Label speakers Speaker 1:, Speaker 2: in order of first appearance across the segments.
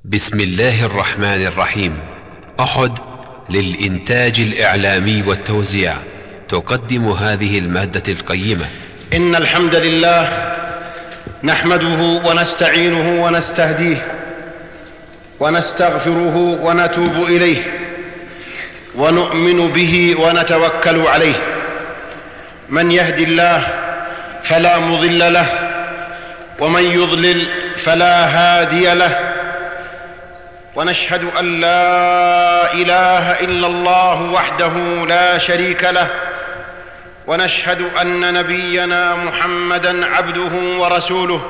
Speaker 1: بسم الله الرحمن الرحيم. أحد للإنتاج الإعلامي والتوزيع تقدم هذه المادة القيمة.
Speaker 2: إن الحمد لله نحمده ونستعينه ونستهديه ونستغفره ونتوب إليه ونؤمن به ونتوكل عليه. من يهد الله فلا مضل له ومن يضلل فلا هادي له، ونشهد أن لا إله إلا الله وحده لا شريك له، ونشهد أن نبينا محمدًا عبده ورسوله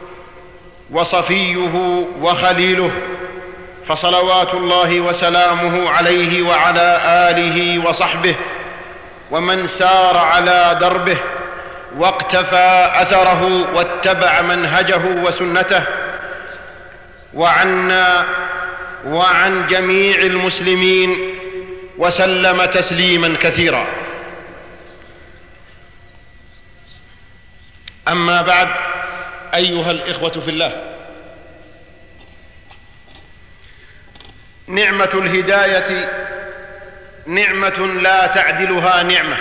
Speaker 2: وصفيه وخليله، فصلوات الله وسلامه عليه وعلى آله وصحبه ومن سار على دربه واقتفى أثره واتبع منهجه وسنته، وعنا وعن جميع المسلمين وسلم تسليما كثيرا. أما بعد، أيها الإخوة في الله، نعمة الهداية نعمة لا تعدلها نعمة،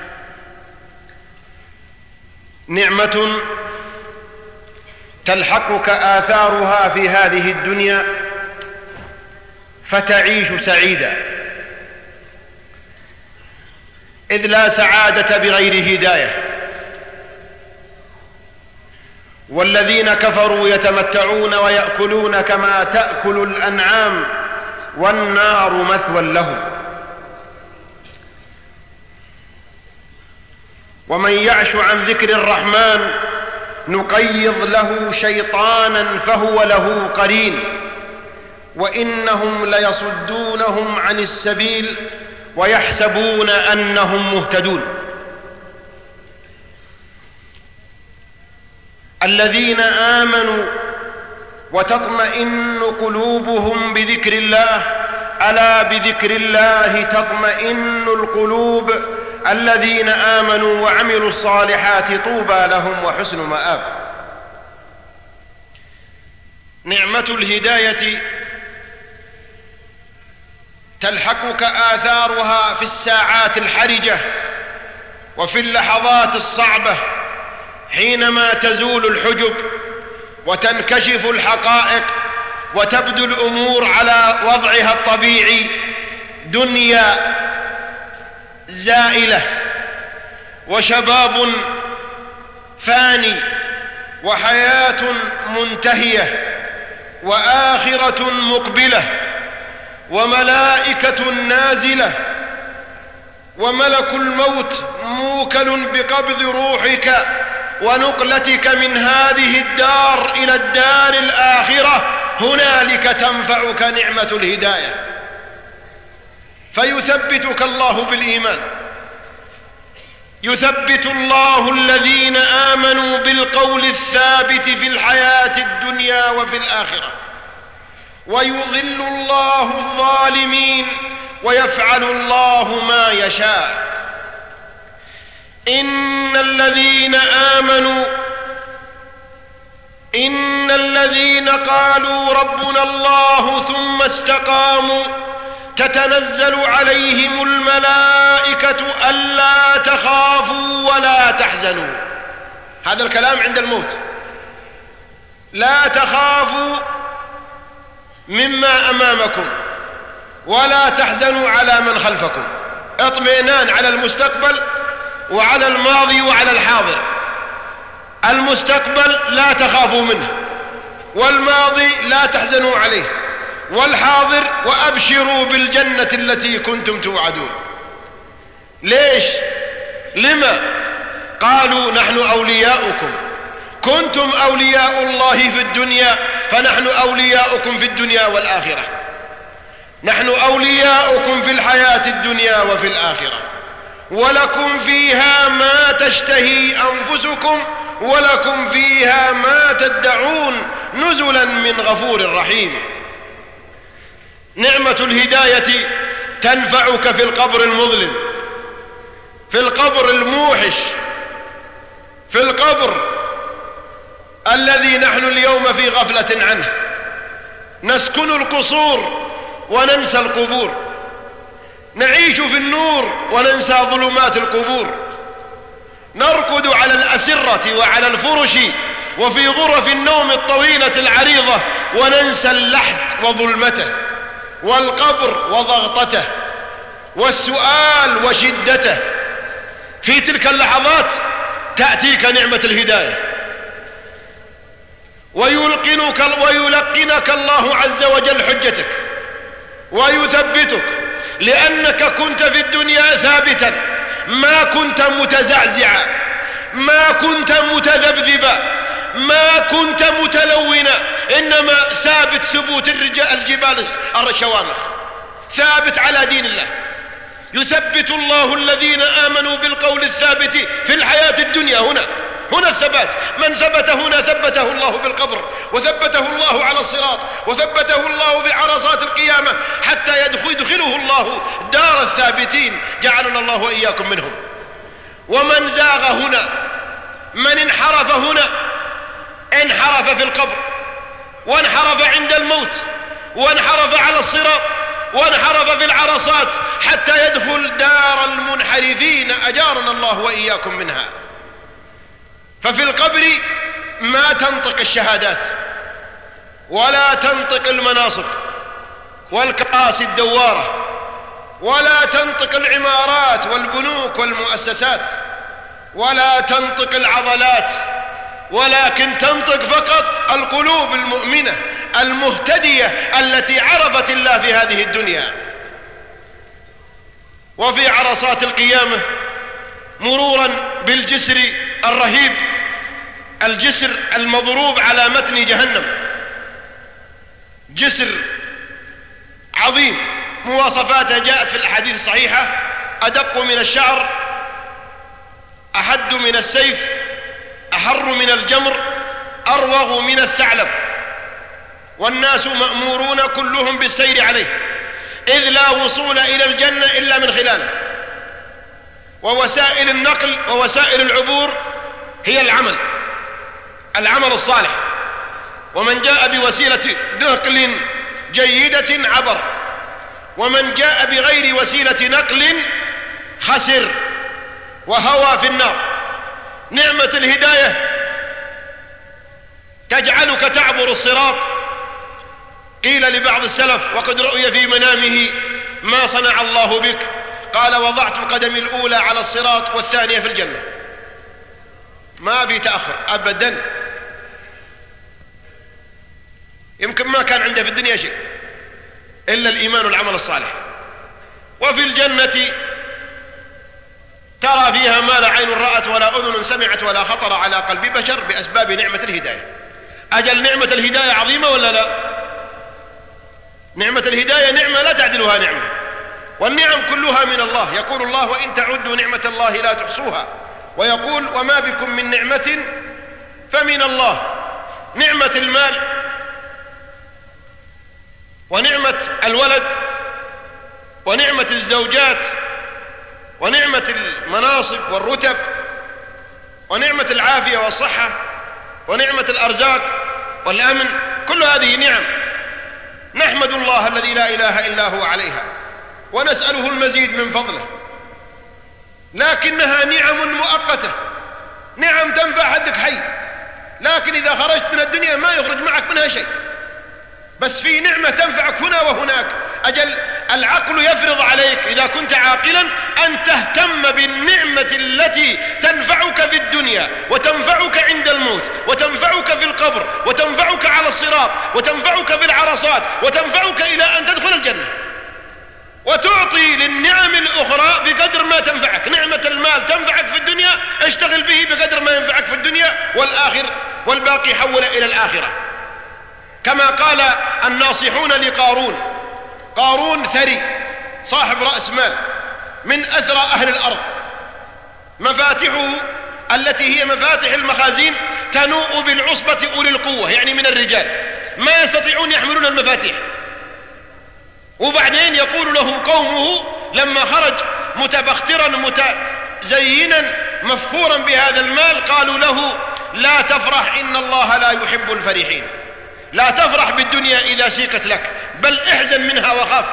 Speaker 2: نعمة تلحقك آثارها في هذه الدنيا فتعيش سعيدا، إذ لا سعادة بغير هداية. والذين كفروا يتمتعون ويأكلون كما تأكل الأنعام والنار مثوى لهم. ومن يعش عن ذكر الرحمن نقيض له شيطانا فهو له قرين وإنهم ليصدونهم عن السبيل ويحسبون أنهم مهتدون. الذين آمنوا وتطمئن قلوبهم بذكر الله، ألا بذكر الله تطمئن القلوب. الذين آمنوا وعملوا الصالحات طوبى لهم وحسن مآب. نعمة الهداية تلحقك آثارها في الساعات الحرجة وفي اللحظات الصعبة، حينما تزول الحجب وتنكشف الحقائق وتبدو الأمور على وضعها الطبيعي. دنيا زائلة وشباب فاني وحياة منتهية وآخرة مقبلة وملائكة نازلة وملك الموت موكل بقبض روحك ونقلتك من هذه الدار إلى الدار الآخرة. هنالك تنفعك نعمة الهداية، فيثبتك الله بالإيمان. يثبت الله الذين آمنوا بالقول الثابت في الحياة الدنيا وفي الآخرة، ويضل الله الظالمين ويفعل الله ما يشاء. إن الذين قالوا ربنا الله ثم استقاموا تتنزل عليهم الملائكة ألا تخافوا ولا تحزنوا. هذا الكلام عند الموت. لا تخافوا مما أمامكم ولا تحزنوا على من خلفكم. اطمئنان على المستقبل وعلى الماضي وعلى الحاضر. المستقبل لا تخافوا منه، والماضي لا تحزنوا عليه، والحاضر وأبشروا بالجنة التي كنتم توعدون. ليش؟ لما؟ قالوا نحن أولياؤكم، كنتم أولياء الله في الدنيا فنحن أولياؤكم في الدنيا والآخرة. نحن أولياؤكم في الحياة الدنيا وفي الآخرة، ولكم فيها ما تشتهي أنفسكم ولكم فيها ما تدعون نزلا من غفور رحيم. نعمة الهداية تنفعك في القبر المظلم، في القبر الموحش، في القبر الذي نحن اليوم في غفلة عنه. نسكن القصور وننسى القبور، نعيش في النور وننسى ظلمات القبور، نرقد على الأسرة وعلى الفرش وفي غرف النوم الطويلة العريضة وننسى اللحد وظلمته والقبر وضغطته والسؤال وشدته. في تلك اللحظات تأتيك نعمة الهداية ويلقنك الله عز وجل حجتك ويثبتك، لأنك كنت في الدنيا ثابتا، ما كنت متزعزعا، ما كنت متذبذبا، ما كنت متلونا، إنما ثابت ثبوت الجبال الشوامخ، ثابت على دين الله. يثبت الله الذين آمنوا بالقول الثابت في الحياة الدنيا. هنا الثبات، من ثبت هنا ثبته الله في القبر، وثبته الله على الصراط، وثبته الله في عرصات القيامة، حتى يدخله الله دار الثابتين، جعلنا الله وإياكم منهم. ومن زاغ هنا، من انحرف هنا، انحرف في القبر، وانحرف عند الموت، وانحرف على الصراط، وانحرف في العرصات، حتى يدخل دار المنحرفين، أجارنا الله وإياكم منها. ففي القبر ما تنطق الشهادات ولا تنطق المناصب والكراسي الدوارة، ولا تنطق العمارات والبنوك والمؤسسات، ولا تنطق العضلات، ولكن تنطق فقط القلوب المؤمنة المهتدية التي عرفت الله في هذه الدنيا. وفي عرصات القيامة مرورا بالجسر الرهيب، الجسر المضروب على متن جهنم، جسر عظيم مواصفاته جاءت في الأحاديث الصحيحة: أدق من الشعر، أحد من السيف، أحر من الجمر، أروغ من الثعلب، والناس مأمورون كلهم بالسير عليه، إذ لا وصول إلى الجنة إلا من خلاله. ووسائل النقل ووسائل العبور هي العمل الصالح، ومن جاء بوسيلة نقل جيدة عبر، ومن جاء بغير وسيلة نقل خسر وهوى في النار. نعمة الهداية تجعلك تعبر الصراط. قيل لبعض السلف وقد رؤي في منامه ما صنع الله بك، قال: وضعت قدمي الأولى على الصراط والثانية في الجنة. ما في تأخر أبدا، يمكن ما كان عنده في الدنيا شيء إلا الإيمان والعمل الصالح. وفي الجنة ترى فيها ما لا عين رأت ولا أذن سمعت ولا خطر على قلب بشر بأسباب نعمة الهداية. أجل نعمة الهداية عظيمة ولا لا؟ نعمة الهداية نعمة لا تعدلها نعمة، والنعم كلها من الله. يقول الله: وإن تعدوا نعمة الله لا تحصوها. ويقول: وما بكم من نعمة فمن الله. نعمة المال ونعمة الولد ونعمة الزوجات ونعمة المناصب والرتب ونعمة العافية والصحة ونعمة الأرزاق والأمن، كل هذه نعم نحمد الله الذي لا إله إلا هو عليها ونسأله المزيد من فضله، لكنها نعم مؤقتة، نعم تنفع حدك حي، لكن إذا خرجت من الدنيا ما يخرج معك منها شيء. بس في نعمة تنفعك هنا وهناك. أجل العقل يفرض عليك إذا كنت عاقلا أن تهتم بالنعمة التي تنفعك في الدنيا وتنفعك عند الموت وتنفعك في القبر وتنفعك على الصراط وتنفعك في العرصات وتنفعك إلى أن تدخل الجنة، وتعطي للنعم الأخرى بقدر ما تنفعك. نعمة المال تنفعك في الدنيا، اشتغل به بقدر ما ينفعك في الدنيا، والباقي حول إلى الآخرة. كما قال الناصحون لقارون، قارون ثري صاحب رأس مال من أثرى أهل الأرض، مفاتحه التي هي مفاتح المخازين تنوء بالعصبة أولي القوة، يعني من الرجال ما يستطيعون يحملون المفاتيح. وبعدين يقول له قومه لما خرج متبخترا متزينا مفخورا بهذا المال، قالوا له: لا تفرح إن الله لا يحب الفرحين. لا تفرح بالدنيا إذا سيقت لك، بل احزن منها وخاف،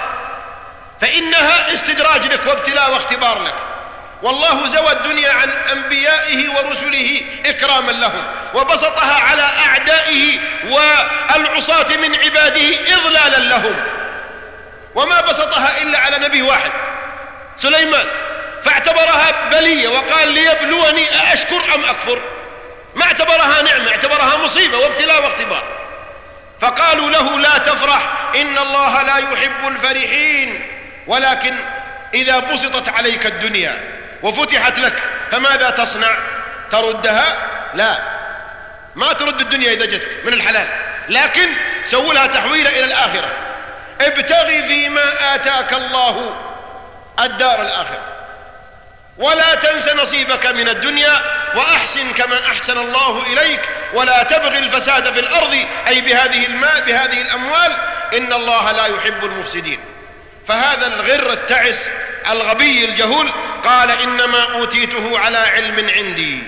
Speaker 2: فإنها استدراج لك وابتلاء واختبار لك. والله زوى الدنيا عن أنبيائه ورسله إكراما لهم، وبسطها على أعدائه والعصاة من عباده إضلالا لهم، وما بسطها إلا على نبي واحد سليمان، فاعتبرها بلية وقال ليبلوني أأشكر أم أكفر. ما اعتبرها نعمة، اعتبرها مصيبة وابتلاء واختبار. فقالوا له لا تفرح إن الله لا يحب الفرحين. ولكن إذا بسطت عليك الدنيا وفتحت لك فماذا تصنع؟ تردها؟ لا، ما ترد الدنيا إذا جتك من الحلال، لكن سووا لها تحويلة إلى الآخرة. ابتغي فيما آتاك الله الدار الآخرة ولا تنس نصيبك من الدنيا وأحسن كما أحسن الله إليك ولا تبغي الفساد في الأرض، أي بهذه المال بهذه الأموال، إن الله لا يحب المفسدين. فهذا الغر التعس الغبي الجهول قال إنما أوتيته على علم عندي.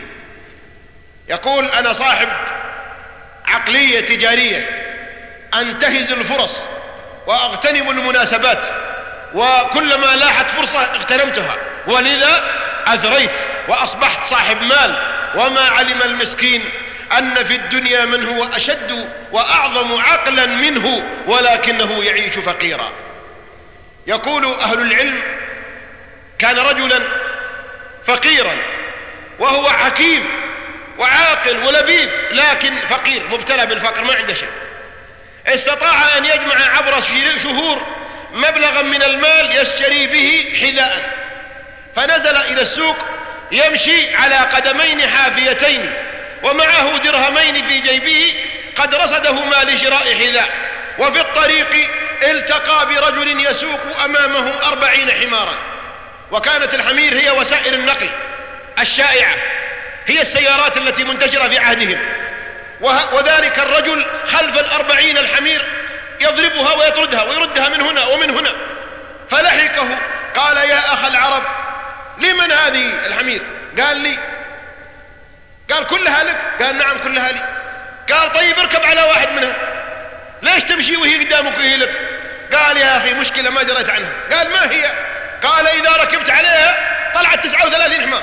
Speaker 2: يقول أنا صاحب عقلية تجارية، أنتهز الفرص وأغتنم المناسبات، وكلما لاحت فرصة اغتنمتها، ولذا أثريت وأصبحت صاحب مال. وما علم المسكين أن في الدنيا من هو أشد وأعظم عقلا منه ولكنه يعيش فقيرا. يقول أهل العلم كان رجلا فقيرا وهو حكيم وعاقل ولبيب، لكن فقير مبتلى بالفقر ما عنده شيء. استطاع أن يجمع عبر شهور مبلغا من المال يشتري به حذاء، فنزل إلى السوق يمشي على قدمين حافيتين ومعه درهمين في جيبه قد رصدهما لشراء حذاء. وفي الطريق التقى برجل يسوق أمامه 40 حمارا، وكانت الحمير هي وسائل النقل الشائعة، هي السيارات التي منتشرة في عهدهم. وذلك الرجل خلف 40 الحمير يضربها ويطردها ويردها من هنا ومن هنا. فلحقه قال يا أخ العرب لمن هذه الحمير؟ قال لي. قال كلها لك؟ قال نعم كلها لي. قال طيب اركب على واحد منها. ليش تمشي وهي قدامك وهي لك؟ قال يا أخي مشكلة ما دريت عنها. قال ما هي؟ قال إذا ركبت عليها طلعت 39 حمار،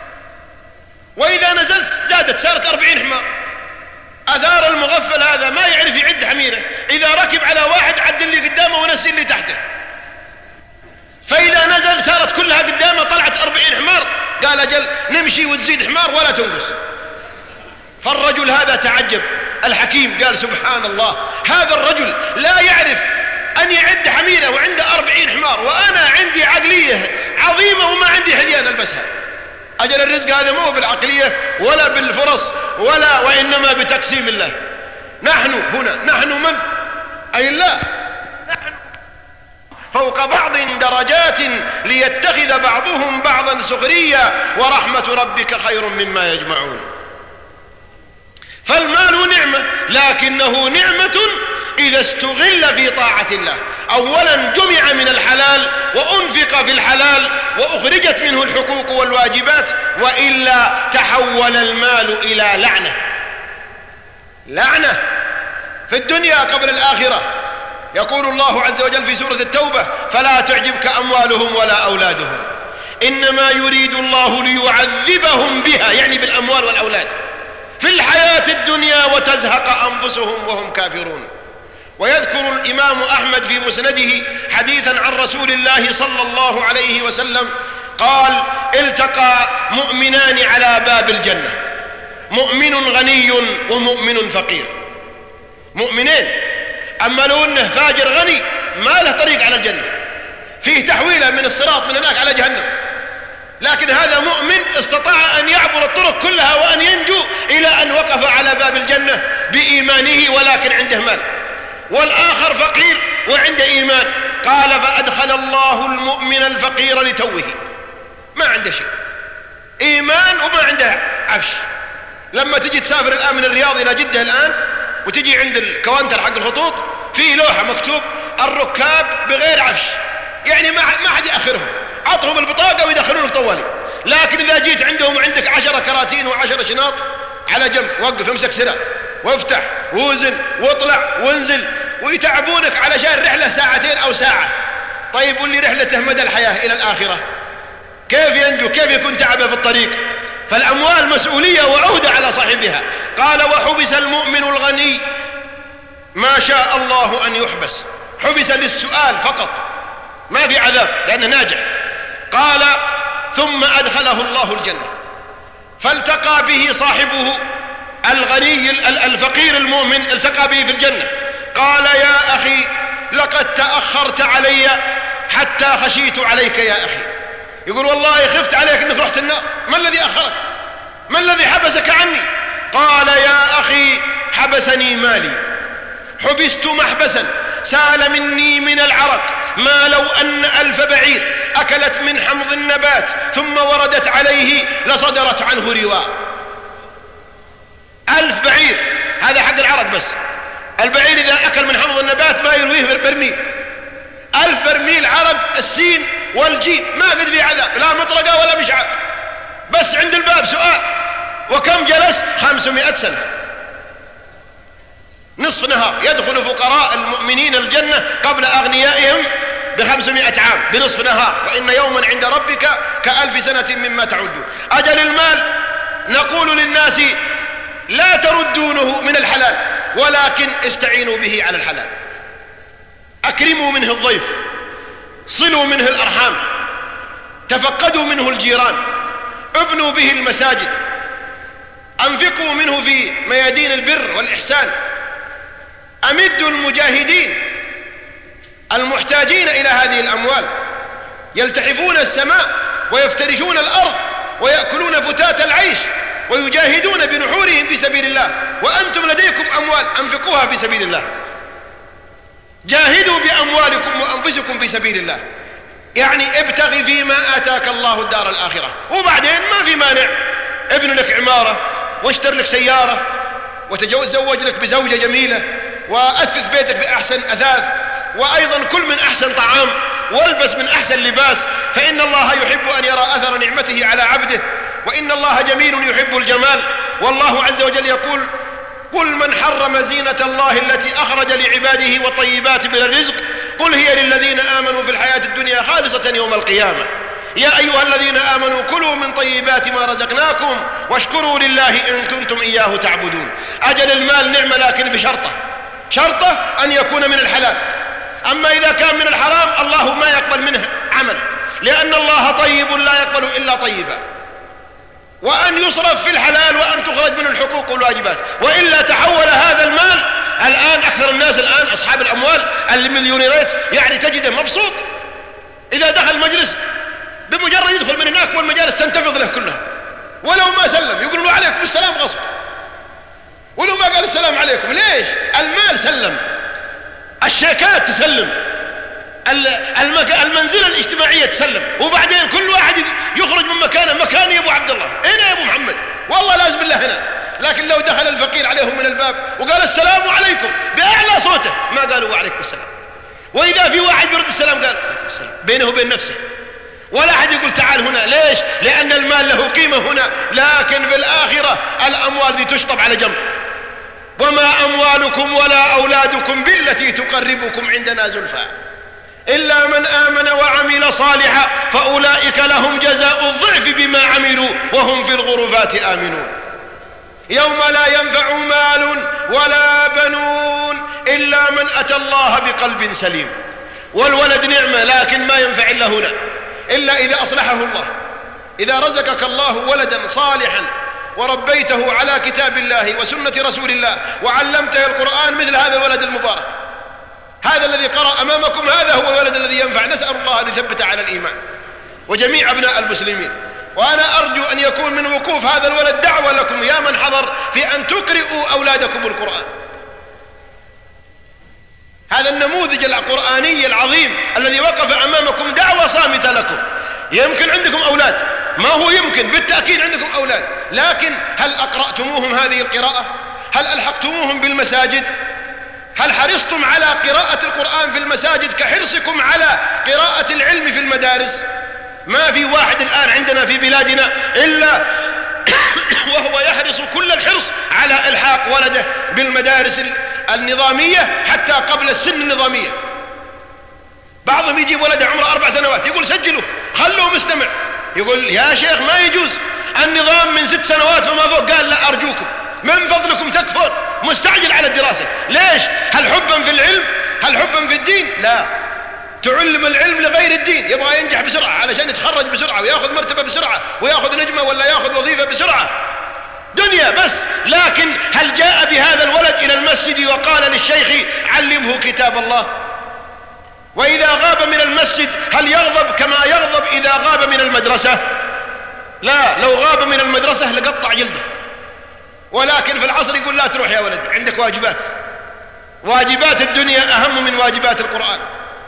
Speaker 2: وإذا نزلت زادت صارت 40 حمار. أثار المغفل هذا ما يعرف يعد حميره، إذا ركب على واحد عد اللي قدامه ونسي اللي تحته، فإذا نزل صارت كلها قدامه طلعت 40 حمار. قال أجل نمشي وتزيد حمار ولا تنقص. فالرجل هذا تعجب الحكيم، قال سبحان الله، هذا الرجل لا يعرف أن يعد حميره وعنده 40 حمار، وأنا عندي عقلية عظيمة وما عندي حذيان ألبسها. أجل الرزق هذا مو بالعقلية ولا بالفرص وإنما بتقسيم الله. نحن هنا نحن من؟ أي الله. نحن فوق بعض درجات ليتخذ بعضهم بعضا سخريا ورحمة ربك خير مما يجمعون. فالمال نعمة، لكنه نعمة إذا استغل في طاعة الله. أولا جمع من الحلال وأنفق في الحلال وأخرجت منه الحقوق والواجبات، وإلا تحول المال إلى لعنة. لعنة في الدنيا قبل الآخرة. يقول الله عز وجل في سورة التوبة فلا تعجبك أموالهم ولا أولادهم إنما يريد الله ليعذبهم بها، يعني بالأموال والأولاد، في الحياة الدنيا وتزهق أنفسهم وهم كافرون. ويذكر الإمام أحمد في مسنده حديثا عن رسول الله صلى الله عليه وسلم قال التقى مؤمنان على باب الجنة، مؤمن غني ومؤمن فقير. مؤمنين، أما لو أنه فاجر غني ما له طريق على الجنة، فيه تحويله من الصراط من هناك على جهنم. لكن هذا مؤمن استطاع أن يعبر الطرق كلها وأن ينجو إلى أن وقف على باب الجنة بإيمانه ولكن عنده مال. والآخر فقير وعنده إيمان، قال فأدخل الله المؤمن الفقير لتوه، ما عنده شيء، إيمان وما عنده عفش. لما تجي تسافر الآن من الرياض إلى جدة الآن وتجي عند الكوانتر حق الخطوط فيه لوحة مكتوب الركاب بغير عفش، يعني ما حد يأخرهم، عطهم البطاقة ويدخلون في طوالي. لكن إذا جيت عندهم وعندك 10 كراتين و10 شناط على جنب وقف امسك سلاح وافتح ووزن واطلع وانزل، ويتعبونك علشان رحلة ساعتين أو ساعة. طيب واللي رحلته مدى الحياة إلى الآخرة كيف ينجو؟ كيف يكون تعبه في الطريق؟ فالأموال مسؤولية وعهدة على صاحبها. قال وحبس المؤمن الغني ما شاء الله أن يحبس، حبس للسؤال فقط، ما في عذاب لأنه ناجح. قال ثم أدخله الله الجنة، فالتقى به صاحبه الغني الفقير المؤمن، التقى به في الجنة. قال يا أخي لقد تأخرت علي حتى خشيت عليك يا أخي. يقول والله خفت عليك أنك رحت النار، ما الذي أخرك؟ ما الذي حبسك عني؟ قال يا أخي حبسني مالي، حبست محبسا سال مني من العرق ما لو أن 1000 بعير أكلت من حمض النبات ثم وردت عليه لصدرت عنه رواء. 1000 بعير، هذا حق العرق بس. البعير إذا أكل من حمض النبات ما يرويه في برميل. 1000 برميل عرق، السين والجيم ما قد في عذاب، لا مطرقة ولا مشعب، بس عند الباب سؤال. وكم جلس؟ 500 سنة، نصف نهار. يدخل فقراء المؤمنين الجنة قبل أغنيائهم ب500 عام بنصف نهار، وإن يوما عند ربك ك1000 سنة مما تعدون. أجل المال نقول للناس لا تردونه من الحلال، ولكن استعينوا به على الحلال. أكرموا منه الضيف، صلوا منه الأرحام، تفقدوا منه الجيران، ابنوا به المساجد، أنفقوا منه في ميادين البر والإحسان، أمدوا المجاهدين المحتاجين إلى هذه الأموال، يلتحفون السماء ويفترشون الأرض ويأكلون فتات العيش ويجاهدون بنحورهم في سبيل الله، وأنتم لديكم أموال أنفقوها في سبيل الله. جاهدوا بأموالكم وأنفسكم في سبيل الله، يعني ابتغي فيما آتاك الله الدار الآخرة. وبعدين ما في مانع ابن لك عمارة، واشتر لك سيارة، وتزوج لك بزوجة جميلة، وأثث بيتك بأحسن أثاث، وأيضا كل من أحسن طعام، والبس من أحسن لباس، فإن الله يحب أن يرى أثر نعمته على عبده، وإن الله جميل يحب الجمال. والله عز وجل يقول قل من حرم زينة الله التي أخرج لعباده والطيبات من الرزق قل هي للذين آمنوا في الحياة الدنيا خالصة يوم القيامة. يا أيها الذين آمنوا كلوا من طيبات ما رزقناكم واشكروا لله إن كنتم إياه تعبدون. أجل المال نعمة، لكن شرطه أن يكون من الحلال. أما إذا كان من الحرام الله ما يقبل منه عمل، لأن الله طيب لا يقبل إلا طيبا، وأن يصرف في الحلال وأن تخرج من الحقوق والواجبات، وإلا تحول هذا المال. الآن أكثر الناس الآن أصحاب الأموال المليونيرات يعني تجده مبسوط، إذا دخل مجلس بمجرد يدخل من هناك والمجالس تنتفض له كلها، ولو ما سلم يقولوا له عليكم السلام غصب، ولو ما قال السلام عليكم. ليش؟ المال سلم، الشيكات تسلم، المنزلة الاجتماعية تسلم، وبعدين كل واحد يخرج من مكانه. مكاني يا أبو عبد الله، هنا يا أبو محمد، والله لازم بالله هنا. لكن لو دخل الفقير عليهم من الباب وقال السلام عليكم بأعلى صوته ما قالوا وعليكم السلام، وإذا في واحد يرد السلام قال السلام بينه وبين نفسه، ولا أحد يقول تعال هنا. ليش؟ لأن المال له قيمة هنا، لكن في الآخرة الأموال دي تشطب على جنب. وما أموالكم ولا أولادكم بالتي تقربكم عندنا زلفى إلا من آمن وعمل صالحا فأولئك لهم جزاء الضعف بما عملوا وهم في الغرفات آمنون. يوم لا ينفع مال ولا بنون إلا من أتى الله بقلب سليم. والولد نعمة، لكن ما ينفع إلا هنا، إلا إذا أصلحه الله. إذا رزقك الله ولدا صالحا وربيته على كتاب الله وسنة رسول الله وعلمته القرآن مثل هذا الولد المبارك، هذا الذي قرأ أمامكم، هذا هو الولد الذي ينفع. نسأل الله أن يثبت على الإيمان وجميع أبناء المسلمين. وأنا أرجو أن يكون من وقوف هذا الولد دعوة لكم يا من حضر في أن تقرئوا أولادكم القرآن. هذا النموذج القرآني العظيم الذي وقف أمامكم دعوة صامتة لكم. يمكن عندكم أولاد، ما هو يمكن، بالتأكيد عندكم أولاد، لكن هل أقرأتموهم هذه القراءة؟ هل ألحقتموهم بالمساجد؟ هل حرصتم على قراءة القرآن في المساجد كحرصكم على قراءة العلم في المدارس؟ ما في واحد الآن عندنا في بلادنا إلا وهو يحرص كل الحرص على إلحاق ولده بالمدارس النظامية حتى قبل السن النظامية. بعضهم يجيب ولده عمره 4 سنوات يقول سجله خلوه مستمع، يقول يا شيخ ما يجوز، النظام من 6 سنوات فما فوق. قال لا أرجوكم من فضلكم تكفون، مستعجل على الدراسة. ليش؟ هل حبا في العلم؟ هل حبا في الدين؟ لا، تعلم العلم لغير الدين، يبغى ينجح بسرعة علشان يتخرج بسرعة ويأخذ مرتبة بسرعة ويأخذ نجمة ولا يأخذ وظيفة بسرعة، دنيا بس. لكن هل جاء بهذا الولد إلى المسجد وقال للشيخ علمه كتاب الله؟ وإذا غاب من المسجد هل يغضب كما يغضب إذا غاب من المدرسة؟ لا، لو غاب من المدرسة لقطع جلده. ولكن في العصر يقول لا تروح يا ولد، عندك واجبات، واجبات الدنيا أهم من واجبات القرآن.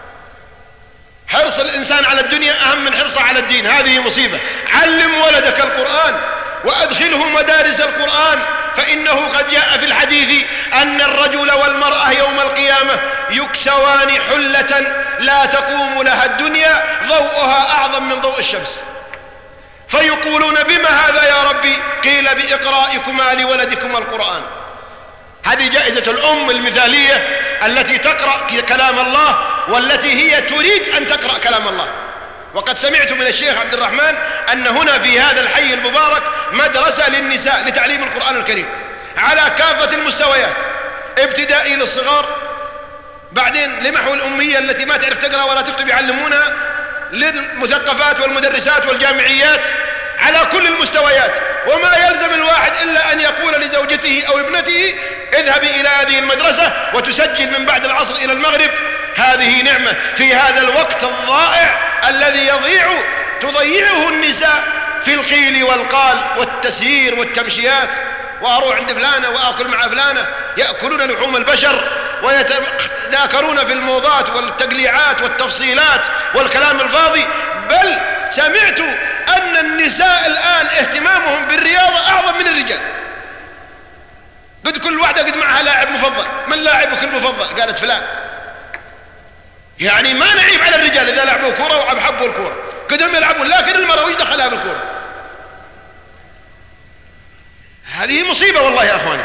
Speaker 2: حرص الإنسان على الدنيا أهم من حرصه على الدين، هذه مصيبة. علم ولدك القرآن وأدخله مدارس القرآن، فإنه قد جاء في الحديث أن الرجل والمرأة يوم القيامة يكسوان حلة لا تقوم لها الدنيا ضوءها أعظم من ضوء الشمس، فيقولون بما هذا يا ربي؟ قيل بإقرائكما لولدكما القرآن. هذه جائزة الأم المثالية التي تقرأ كلام الله والتي هي تريد أن تقرأ كلام الله. وقد سمعت من الشيخ عبد الرحمن أن هنا في هذا الحي المبارك مدرسة للنساء لتعليم القرآن الكريم على كافة المستويات، ابتدائي للصغار، بعدين لمحو الأمية التي ما تعرف تقرأ ولا تكتب يعلمونها، للمثقفات والمدرسات والجامعيات، على كل المستويات. وما يلزم الواحد إلا أن يقول لزوجته أو ابنته اذهبي إلى هذه المدرسة وتسجل من بعد العصر إلى المغرب. هذه نعمة في هذا الوقت الضائع الذي تضيعه النساء في القيل والقال والتسيير والتمشيات، وأروح عند فلانة وأكل مع فلانة، يأكلون لحوم البشر ويتذاكرون في الموضات والتقليعات والتفصيلات والكلام الفاضي. بل سمعت أن النساء الآن اهتمامهم بالرياضة أعظم من الرجال. قد كل واحدة قد معها لاعب مفضل. من لاعبك المفضل؟ قالت فلان. يعني ما نعيب على الرجال إذا لعبوا كورة وحبوا الكورة، قدهم يلعبون، لكن المرأة وش دخلها بالكورة؟ هذه مصيبة والله يا أخواني،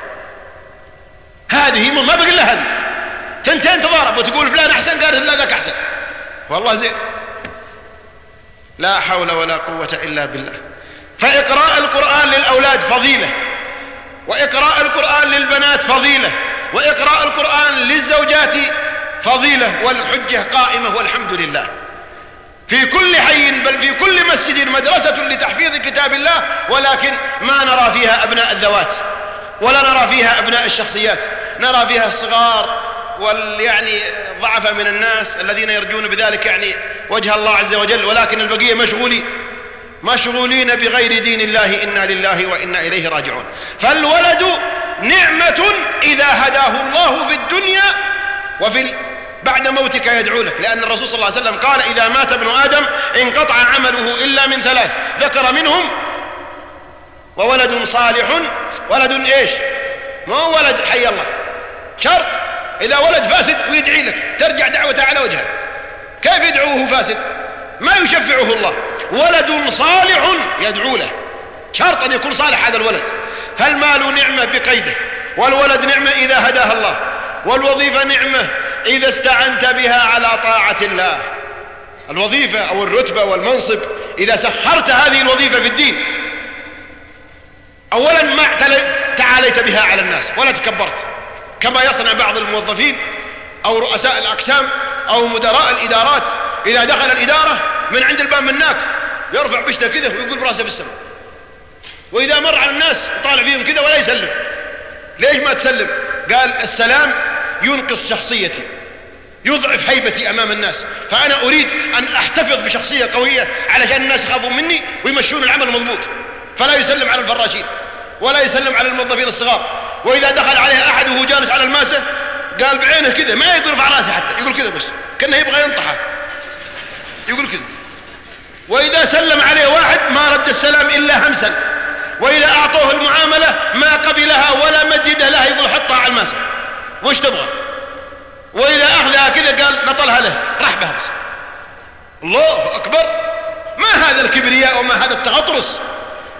Speaker 2: هذه ما بقول لها هذه تنتين تضارب وتقول فلان أحسن، قالت لا ذاك أحسن، والله زين. لا حول ولا قوة إلا بالله. فإقراء القرآن للأولاد فضيلة، وإقراء القرآن للبنات فضيلة، وإقراء القرآن للزوجات فضيلة، والحجة قائمة والحمد لله. في كل حي بل في كل مسجد مدرسة لتحفيظ كتاب الله، ولكن ما نرى فيها أبناء الذوات ولا نرى فيها أبناء الشخصيات، نرى فيها الصغار يعني ضعف من الناس الذين يرجون بذلك يعني وجه الله عز وجل، ولكن البقية مشغولين بغير دين الله. إنا لله وإنا إليه راجعون. فالولد نعمة إذا هداه الله في الدنيا بعد موتك يدعو لك، لأن الرسول صلى الله عليه وسلم قال إذا مات ابن آدم انقطع عمله إلا من 3، ذكر منهم وولد صالح. ولد إيش؟ ما هو ولد حي الله، شرط إذا ولد فاسد ويدعي لك ترجع دعوته على وجهه. كيف يدعوه فاسد؟ ما يشفعه الله. ولد صالح يدعو له، شرط أن يكون صالح هذا الولد. فالمال نعمة بقيده، والولد نعمة إذا هداها الله، والوظيفة نعمة إذا استعنت بها على طاعة الله. الوظيفة أو الرتبة والمنصب إذا سخرت هذه الوظيفة في الدين، أولا ما تعاليت بها على الناس ولا تكبرت كما يصنع بعض الموظفين أو رؤساء الأقسام أو مدراء الإدارات. إذا دخل الإدارة من عند الباب مناك يرفع بشته كذا ويقول براسه في السماء، وإذا مر على الناس يطالع فيهم كذا ولا يسلم. ليش ما تسلم؟ قال السلام ينقص شخصيتي، يضعف هيبتي أمام الناس، فأنا أريد أن أحتفظ بشخصية قوية علشان الناس يخافون مني ويمشون العمل مضبوط. فلا يسلم على الفراشين ولا يسلم على الموظفين الصغار. وإذا دخل عليه أحد وهو جالس على الماسة قال بعينه كذا، ما يقول ارفع راسه حتى، يقول كذا بس كأنه يبغى ينطحه، يقول كذا. وإذا سلم عليه واحد ما رد السلام إلا همسا، وإذا أعطوه المعاملة ما قبلها ولا مدد لها، يقول حطها على الماسة وش تبغى. وإذا أخذها كذا قال نطلها له رحبها بس. الله أكبر، ما هذا الكبرياء وما هذا التغطرس.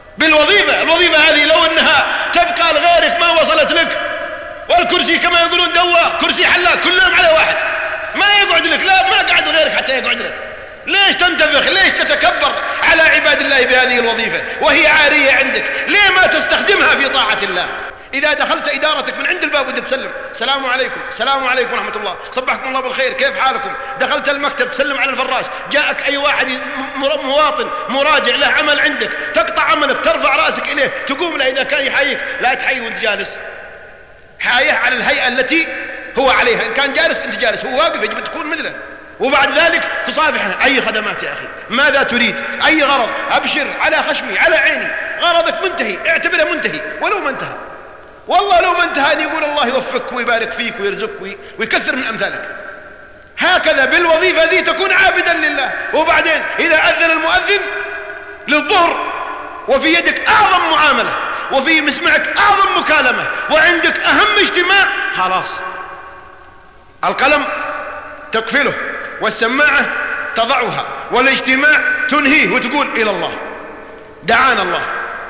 Speaker 2: بالوظيفة. الوظيفة هذه لو أنها تبقى لغيرك ما وصلت لك، والكرسي كما يقولون دواء، كرسي حلاق كلهم على واحد، ما يقعد لك، لا ما قعد غيرك حتى يقعد لك. ليش تنتفخ؟ ليش تتكبر على عباد الله بهذه الوظيفة وهي عارية عندك؟ ليه ما تستخدمها في طاعة الله؟ إذا دخلت إدارتك من عند الباب ودي تسلم السلام عليكم، السلام عليكم ورحمة الله، صبحكم الله بالخير، كيف حالكم؟ دخلت المكتب تسلم على الفراش، جاءك أي واحد مواطن مراجع له عمل عندك، تقطع عملك، ترفع رأسك إليه، تقوم له إذا كان يحييك، لا تحيي وانت جالس، حايه على الهيئة التي هو عليها. إن كان جالس أنت جالس، هو واقف يجب تكون مثله، وبعد ذلك تصافحه. أي خدمات يا أخي؟ ماذا تريد؟ أي غرض؟ أبشر، على خشمي، على عيني، غرضك منتهي، اعتبره منتهي ولو ما انتهى. والله لو ما انتهى أن يقول الله يوفقك ويبارك فيك ويرزقك ويكثر من أمثالك. هكذا بالوظيفة ذي تكون عابدا لله. وبعدين إذا أذن المؤذن للظهر وفي يدك أعظم معاملة وفي مسمعك أعظم مكالمة وعندك أهم اجتماع، خلاص القلم تقفله والسماعة تضعها والاجتماع تنهيه وتقول إلى الله، دعانا الله.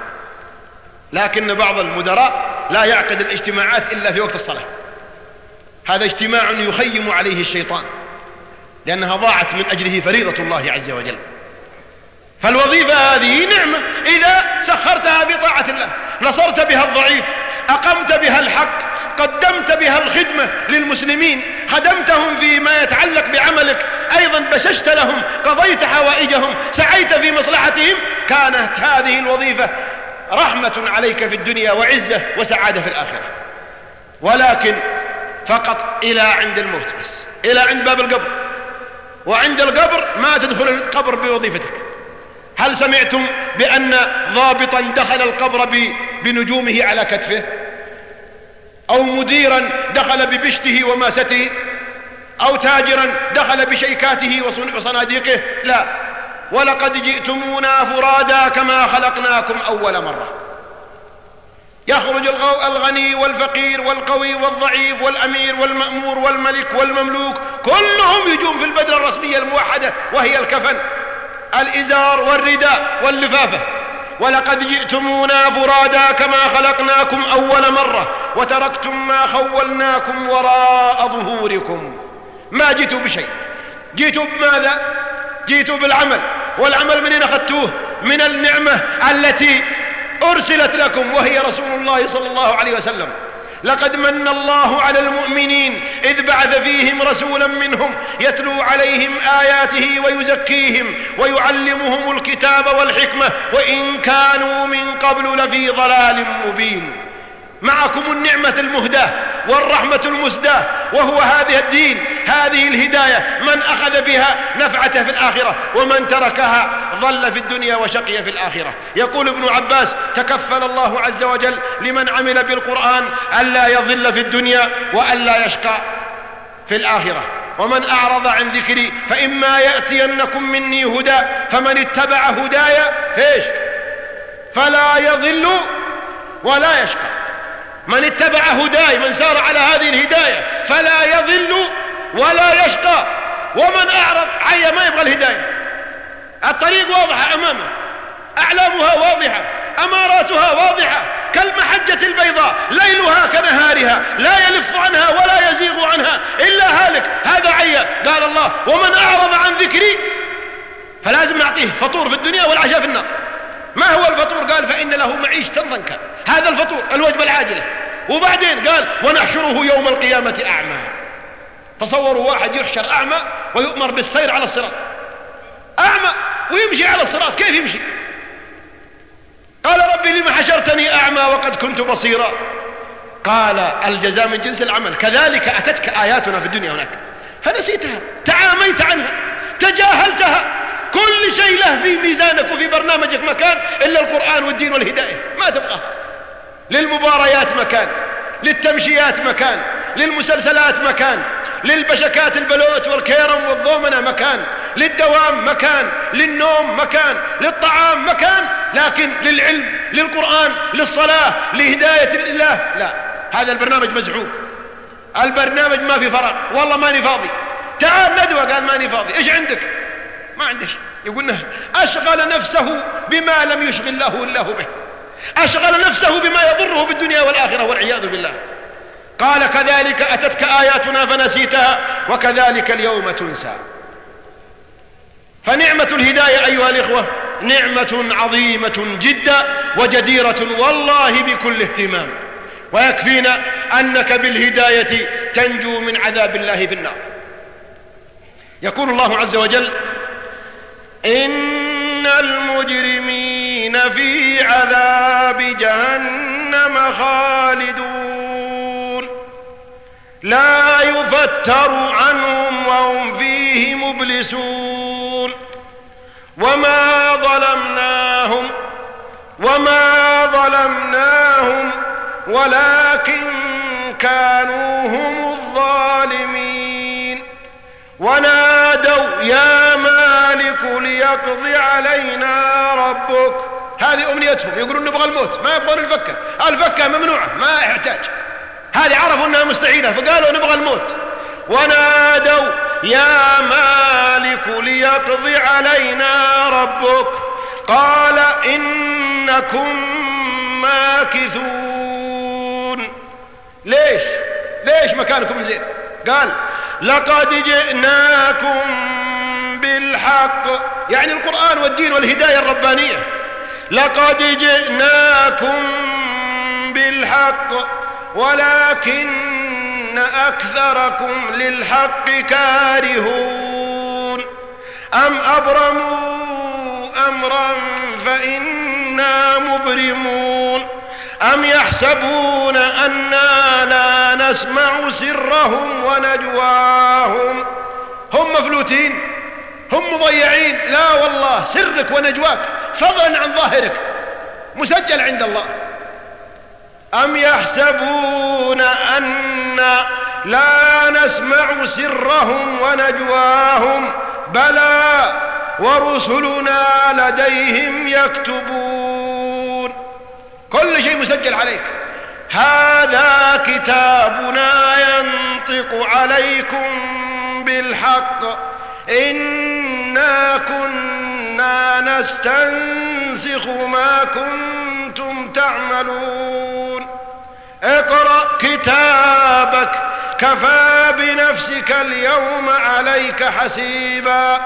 Speaker 2: لكن بعض المدراء لا يعقد الاجتماعات إلا في وقت الصلاة. هذا اجتماع يخيم عليه الشيطان لأنها ضاعت من أجله فريضة الله عز وجل. فالوظيفة هذه نعمة إذا سخرتها بطاعة الله، نصرت بها الضعيف، أقمت بها الحق، قدمت بها الخدمة للمسلمين، خدمتهم فيما يتعلق بعملك، أيضا بششت لهم، قضيت حوائجهم، سعيت في مصلحتهم، كانت هذه الوظيفة رحمة عليك في الدنيا وعزة وسعادة في الآخرة. ولكن فقط إلى عند الموت بس، إلى عند باب القبر، وعند القبر ما تدخل القبر بوظيفتك. هل سمعتم بأن ضابطا دخل القبر بنجومه على كتفه، أو مديرا دخل ببشته وماسته، أو تاجرا دخل بشيكاته وصناديقه؟ لا. ولقد جئتمونا فرادا كما خلقناكم أول مرة. يخرج الغني والفقير والقوي والضعيف والأمير والمأمور والملك والمملوك، كلهم يجون في البدلة الرسمية الموحدة وهي الكفن، الإزار والرداء واللفافة. ولقد جئتمونا فرادا كما خلقناكم أول مرة وتركتم ما خولناكم وراء ظهوركم. ما جئتوا بشيء، جئتوا بماذا؟ جئتوا بالعمل. والعمل منين أخذتوه؟ من النعمة التي أرسلت لكم وهي رسول الله صلى الله عليه وسلم. لقد من الله على المؤمنين إذ بعث فيهم رسولا منهم يتلو عليهم آياته ويزكيهم ويعلمهم الكتاب والحكمة وإن كانوا من قبل لفي ضلال مبين. معكم النعمة المهداة والرحمة المسداة، وهو هذه الدين، هذه الهداية، من أخذ بها نفعته في الآخرة، ومن تركها ضل في الدنيا وشقي في الآخرة. يقول ابن عباس: تكفل الله عز وجل لمن عمل بالقرآن ألا يضل في الدنيا وألا يشقى في الآخرة. ومن أعرض عن ذكري فإما يأتينكم مني هدى فمن اتبع هدايا فلا يضل ولا يشقى. من اتبع هداي، من سار على هذه الهداية، فلا يضل ولا يشقى. ومن أعرض عي ما يبغى الهداية، الطريق واضحة أمامه، أعلامها واضحة، أماراتها واضحة كالمحجة البيضاء، ليلها كنهارها، لا يلف عنها ولا يزيغ عنها إلا هالك. هذا عيا. قال الله: ومن أعرض عن ذكري، فلازم نعطيه فطور في الدنيا والعشاء في النار. ما هو الفطور؟ قال: فإن له معيشة ضنكا. هذا الفطور، الوجبة العاجلة. وبعدين قال: ونحشره يوم القيامة أعمى. تصوروا واحد يحشر أعمى ويؤمر بالسير على الصراط، أعمى ويمشي على الصراط، كيف يمشي؟ قال: ربي لما حشرتني أعمى وقد كنت بصيرا؟ قال: الجزاء من جنس العمل. كذلك أتتك آياتنا في الدنيا هناك فنسيتها، تعاميت عنها، تجاهلتها. كل شيء له في ميزانك وفي برنامجك مكان إلا القرآن والدين والهداية، ما تبقى. للمباريات مكان، للتمشيات مكان، للمسلسلات مكان، للبشكات البلوت والكيرم والضومنة مكان، للدوام مكان، للنوم مكان، للطعام مكان، لكن للعلم، للقرآن، للصلاة، لهداية الله لا. هذا البرنامج مزحوم، البرنامج ما في فراغ. والله ماني فاضي، تعال ندوة. قال: ماني فاضي. إيش عندك؟ ما عندش. يقول أشغل نفسه بما لم يشغل له الله به، أشغل نفسه بما يضره في الدنيا والآخرة والعياذ بالله. قال كذلك أتتك آياتنا فنسيتها وكذلك اليوم تنسى. فنعمة الهداية أيها الإخوة نعمة عظيمة جدا وجديرة والله بكل اهتمام، ويكفينا أنك بالهداية تنجو من عذاب الله في النار. يقول الله عز وجل: إن المجرمين في عذاب جهنم خالدون لا يفتر عنهم وهم فيه مبلسون وما ظلمناهم ولكن كانوا هم الظالمين ونادوا يا مالك ليقضي علينا ربك. هذه أمنيتهم، يقولون نبغى الموت، ما يبغون الفكة. الفكة ممنوعة ما يحتاج، هذه عرفوا أنها مستحيلة فقالوا نبغى الموت. ونادوا يا مالك ليقضي علينا ربك قال إنكم ماكثون. ليش مكانكم زين؟ قال لقد جئناكم بالحق، يعني القرآن والدين والهداية الربانية. لقد جئناكم بالحق ولكن أكثركم للحق كارهون أم أبرموا أمرا فإنا مبرمون أم يحسبون أنا لا نسمع سرهم ونجواهم. هم مفلوتين، هم مضيعين. لا والله، سرك ونجواك فضلا عن ظاهرك مسجل عند الله. أم يحسبون أنا لا نسمع سرهم ونجواهم بلى ورسلنا لديهم يكتبون. كل شيء مسجل عليك. هذا كتابنا ينطق عليكم بالحق إنا كنا نستنسخ ما كنتم تعملون. اقرأ كتابك كفى بنفسك اليوم عليك حسيبا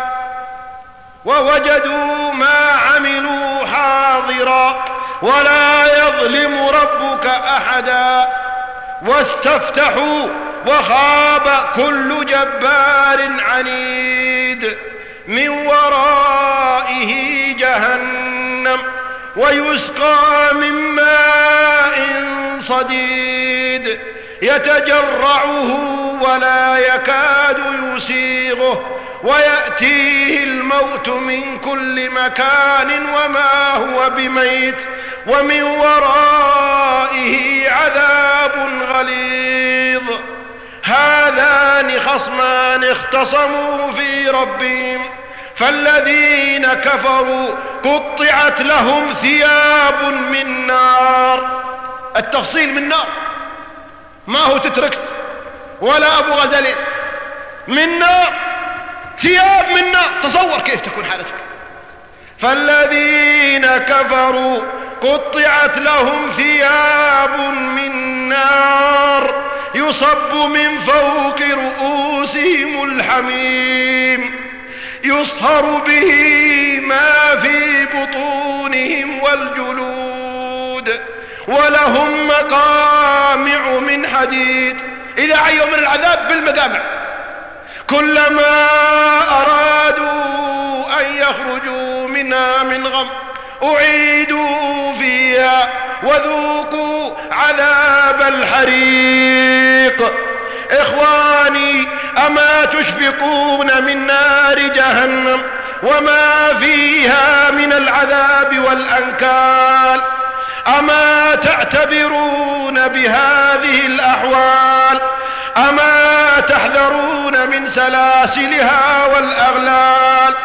Speaker 2: ووجدوا ما عملوا حاضرا ولا يظلم ربك أحدا واستفتحوا وخاب كل جبار عنيد من ورائه جهنم ويسقى من ماء صديد يتجرعه ولا يكاد يسيغه ويأتيه الموت من كل مكان وما هو بميت ومن ورائه عذاب غليظ. هذان خصمان اختصموا في ربهم فالذين كفروا قطعت لهم ثياب من نار. التفصيل من نار، ما هو تتركت ولا أبو غزلين، من نار، ثياب من نار. تصور كيف تكون حالتك. فالذين كفروا قطعت لهم ثياب من نار يصب من فوق رؤوسهم الحميم يصهر به ما في بطونهم والجلود ولهم مقامع من حديد. إذا عيوا من العذاب بالمقامع، كلما أرادوا أن يخرجوا منها من غم أعيدوا فيها وذوقوا عذاب الحريق. إخواني، أما تشفقون من نار جهنم وما فيها من العذاب والأنكال؟ أما تعتبرون بهذه الأحوال؟ أما تحذرون من سلاسلها والأغلال؟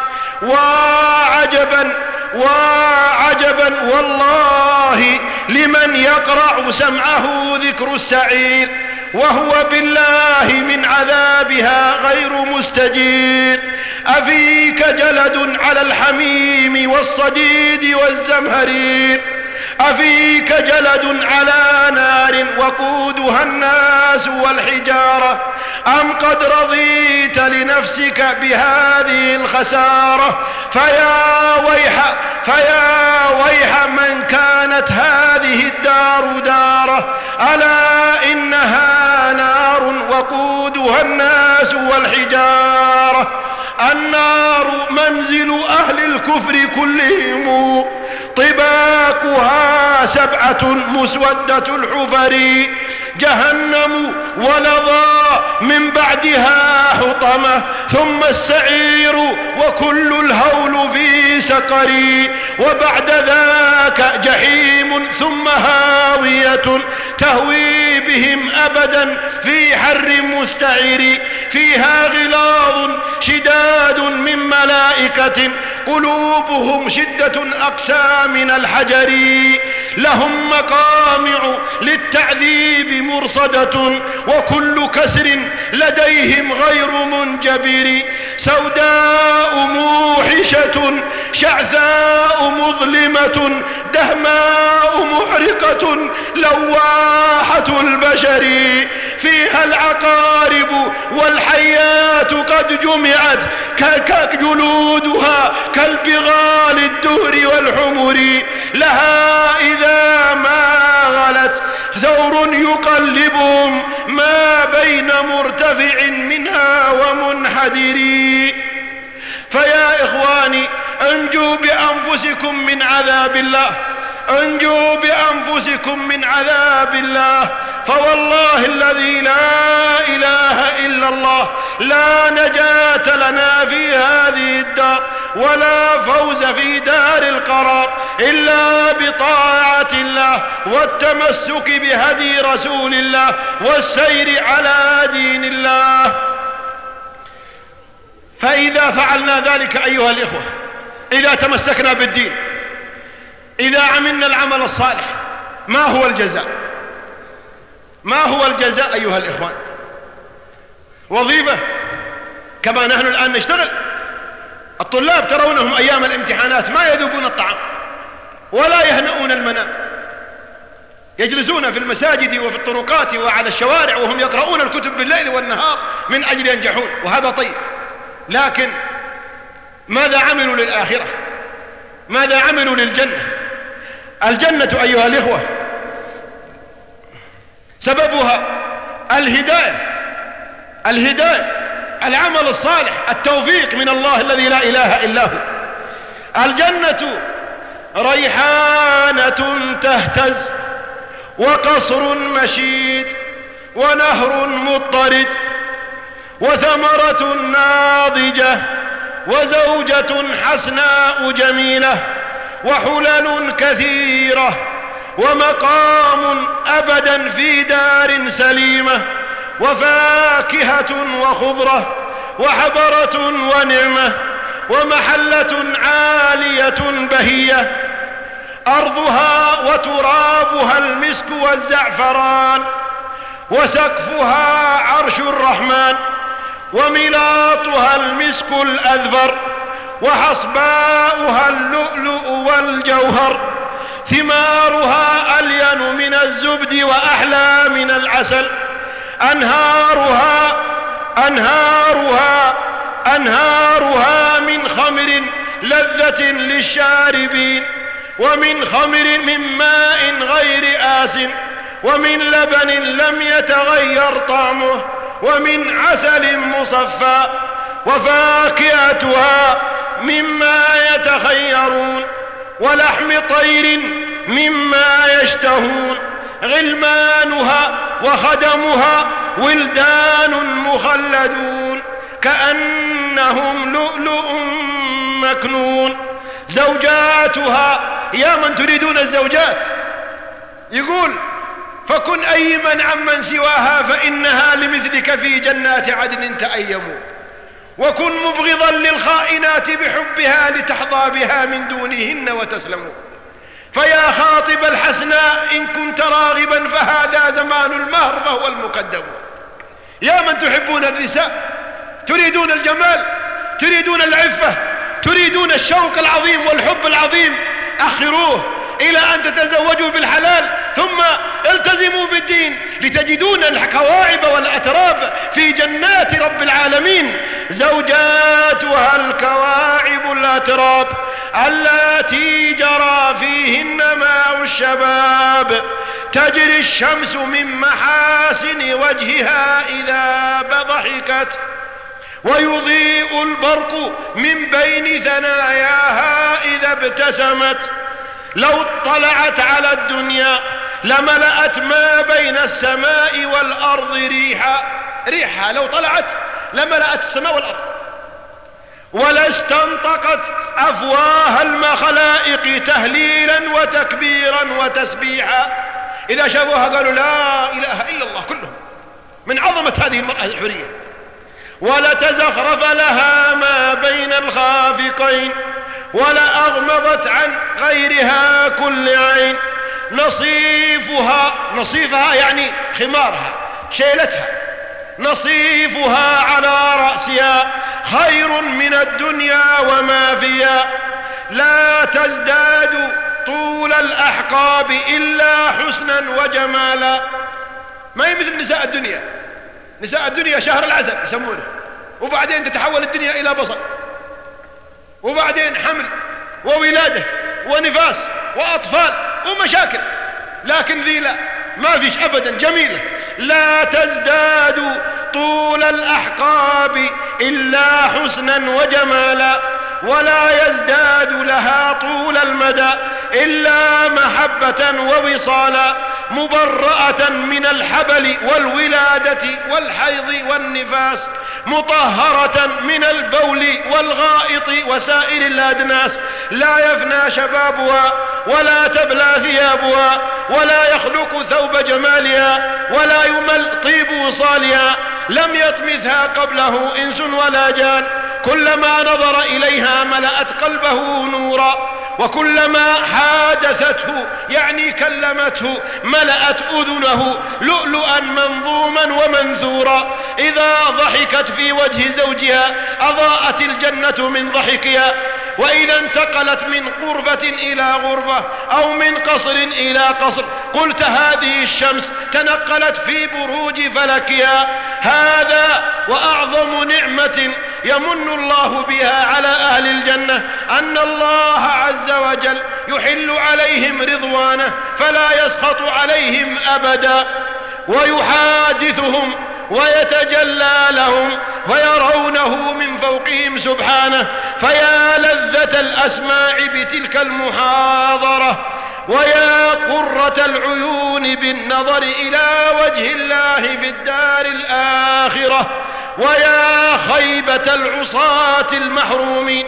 Speaker 2: وعجبا والله لمن يقرع سمعه ذكر السعير وهو بالله من عذابها غير مستعد مستجير. أفيك جلد على الحميم والصديد والزمهرير، أفيك جلد على نار وقودها الناس والحجارة، أم قد رضيت لنفسك بهذه الخسارة؟ فيا ويح من كانت هذه الدار داره، ألا إنها نار وقودها الناس والحجارة. النار منزل أهل الكفر كلهم، طباقها 7 مسودة الحفر، جهنم ولظى من بعدها حطمة، ثم السعير وكل الهول في سقر، وبعد ذاك جحيم ثم هاوية تهوي بهم أبدا في حر مستعر، فيها غلاظ شداد من ملائكة قلوبهم شدة أقسى من الحجر، لهم مقامع للتعذيب مرصدة وكل كسر لديهم غير منجبر، سوداء موحشة شعثاء مظلمة دهماء محرقة لواحة البشر، فيها العقارب والحيات قد جمعت جلودها كالبغال الدهر والحمر، لها إذا ما غلت ثور يقلبهم ما بين مرتفع منها ومنحدر. فيا إخواني انجوا بأنفسكم من عذاب الله، انجوا بأنفسكم من عذاب الله، فوالله الذي لا إله إلا الله لا نجاة لنا في هذه الدار ولا فوز في دار القرار إلا بطاعة الله والتمسك بهدي رسول الله والسير على دين الله. فإذا فعلنا ذلك أيها الإخوة، إذا تمسكنا بالدين، إذا عملنا العمل الصالح، ما هو الجزاء؟ ما هو الجزاء أيها الإخوان؟ وظيفة كما نحن الآن نشتغل. الطلاب ترونهم أيام الامتحانات ما يذوقون الطعام ولا يهنؤون المنام، يجلسون في المساجد وفي الطرقات وعلى الشوارع وهم يقرؤون الكتب بالليل والنهار من أجل ينجحون، وهذا طيب، لكن ماذا عملوا للآخرة؟ ماذا عملوا للجنة؟ الجنة أيها الإخوة سببها الهداية، العمل الصالح، التوفيق من الله الذي لا إله إلا هو. الجنة ريحانة تهتز وقصر مشيد ونهر مضطرد وثمرة ناضجة وزوجة حسناء جميلة وحلل كثيرة ومقام أبدا في دار سليمة وفاكهة وخضرة وحبرة ونعمة ومحلة عالية بهية، أرضها وترابها المسك والزعفران وسقفها عرش الرحمن وملاطها المسك الأذفر وحصباؤها اللؤلؤ والجوهر، ثمارها ألين من الزبد وأحلى من العسل، أنهارها من خمر لذة للشاربين ومن خمر من ماء غير آس ومن لبن لم يتغير طعمه ومن عسل مصفى، وفاكهتها مما يتخيرون ولحم طير مما يشتهون، غلمانها وخدمها ولدان مخلدون كأنهم لؤلؤ مكنون، زوجاتها، يا من تريدون الزوجات يقول فكن أيمن عمن سواها فإنها لمثلك في جنات عدن تأيموا، وكن مبغضا للخائنات بحبها لتحظى بها من دونهن وتسلموا، فيا خاطب الحسناء إن كنت راغبا فهذا زمان المهر فهو المقدم. يا من تحبون النساء تريدون الجمال، تريدون العفة، تريدون الشوق العظيم والحب العظيم، أخروه إلى أن تتزوجوا بالحلال، ثم التزموا بالدين لتجدون الكواعب والأتراب في جنات رب العالمين. زوجاتها الكواعب الأتراب اللاتي جرى فيهن ماء الشباب، تجري الشمس من محاسن وجهها إذا ضحكت، ويضيء البرق من بين ثناياها إذا ابتسمت. لو اطلعت على الدنيا لملأت ما بين السماء والأرض ريحا لو طلعت لملأت السماء والأرض، ولاستنطقت أفواه المخلائق تهليلا وتكبيرا وتسبيحا. إذا شافوها قالوا لا إله إلا الله كلهم من عظمة هذه المرأة الحورية. ولتزخرف لها ما بين الخافقين، ولأغمضت عن غيرها كل عين. نصيفها يعني خمارها، شيلتها، نصيفها على رأسها خير من الدنيا وما فيها. لا تزداد طول الأحقاب إلا حسنا وجمالا. ما هي مثل نساء الدنيا. نساء الدنيا شهر العسل يسمونه، وبعدين تتحول الدنيا إلى بصل، وبعدين حمل وولادة ونفاس وأطفال ومشاكل. لكن ذي لا، ما فيش أبدا، جميلة. لا تزداد طول الأحقاب إلا حسنا وجمالا، ولا يزداد لها طول المدى إلا محبة ووصالا. مبرأة من الحبل والولادة والحيض والنفاس، مطهرة من البول والغائط وسائر الأدناس. لا يفنى شبابها ولا تبلى ثيابها، ولا يخلق ثوب جمالها، ولا يمل طيب وصالها. لم يطمثها قبله إنس ولا جان، كلما نظر إليها ملأت قلبه نورا، وكلما حادثته يعني كلمته ملأت أذنه لؤلؤا منظوما ومنثورا. إذا ضحكت في وجه زوجها أضاءت الجنة من ضحكها، وإذا انتقلت من غرفة إلى غرفة أو من قصر إلى قصر قلت هذه الشمس تنقلت في بروج فلكها. هذا وأعظم نعمة يمن الله بها على أهل الجنة أن الله عز وجل يحل عليهم رضوانه فلا يسخط عليهم أبدا، ويحادثهم ويتجلى لهم ويرونه من فوقهم سبحانه. فيا لذة الأسماع بتلك المحاضرة، ويا قرة العيون بالنظر إلى وجه الله في الدار الآخرة، ويا خيبة العصاة المحرومين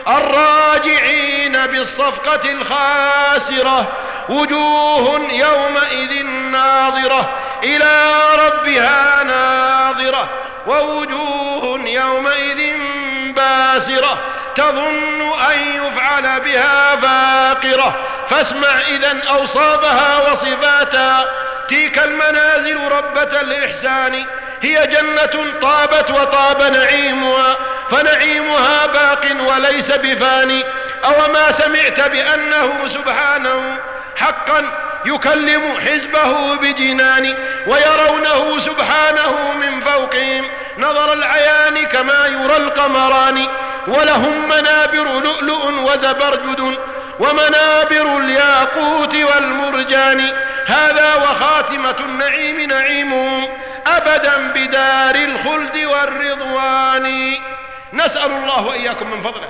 Speaker 2: الراجعين بالصفقة الخاسرة. وجوه يومئذ ناظرة إلى ربها ناظرة، ووجوه يومئذ باسرة تظن أن يفعل بها فاقرة. فاسمع إذن أوصافها وصفاتها. تلك المنازل ربة الإحسان، هي جنة طابت وطاب نعيمها، فنعيمها باق وليس بفاني. أوما سمعت بأنه سبحانه حقا يكلم حزبه بجنان، ويرونه سبحانه من فوقهم نظر العيان كما يرى القمران. ولهم منابر لؤلؤ وزبرجد، ومنابر الياقوت والمرجان. هذا وخاتمة النعيم نعيمهم أبدا بدار الخلد والرضوان. نسأل الله وإياكم من فضله.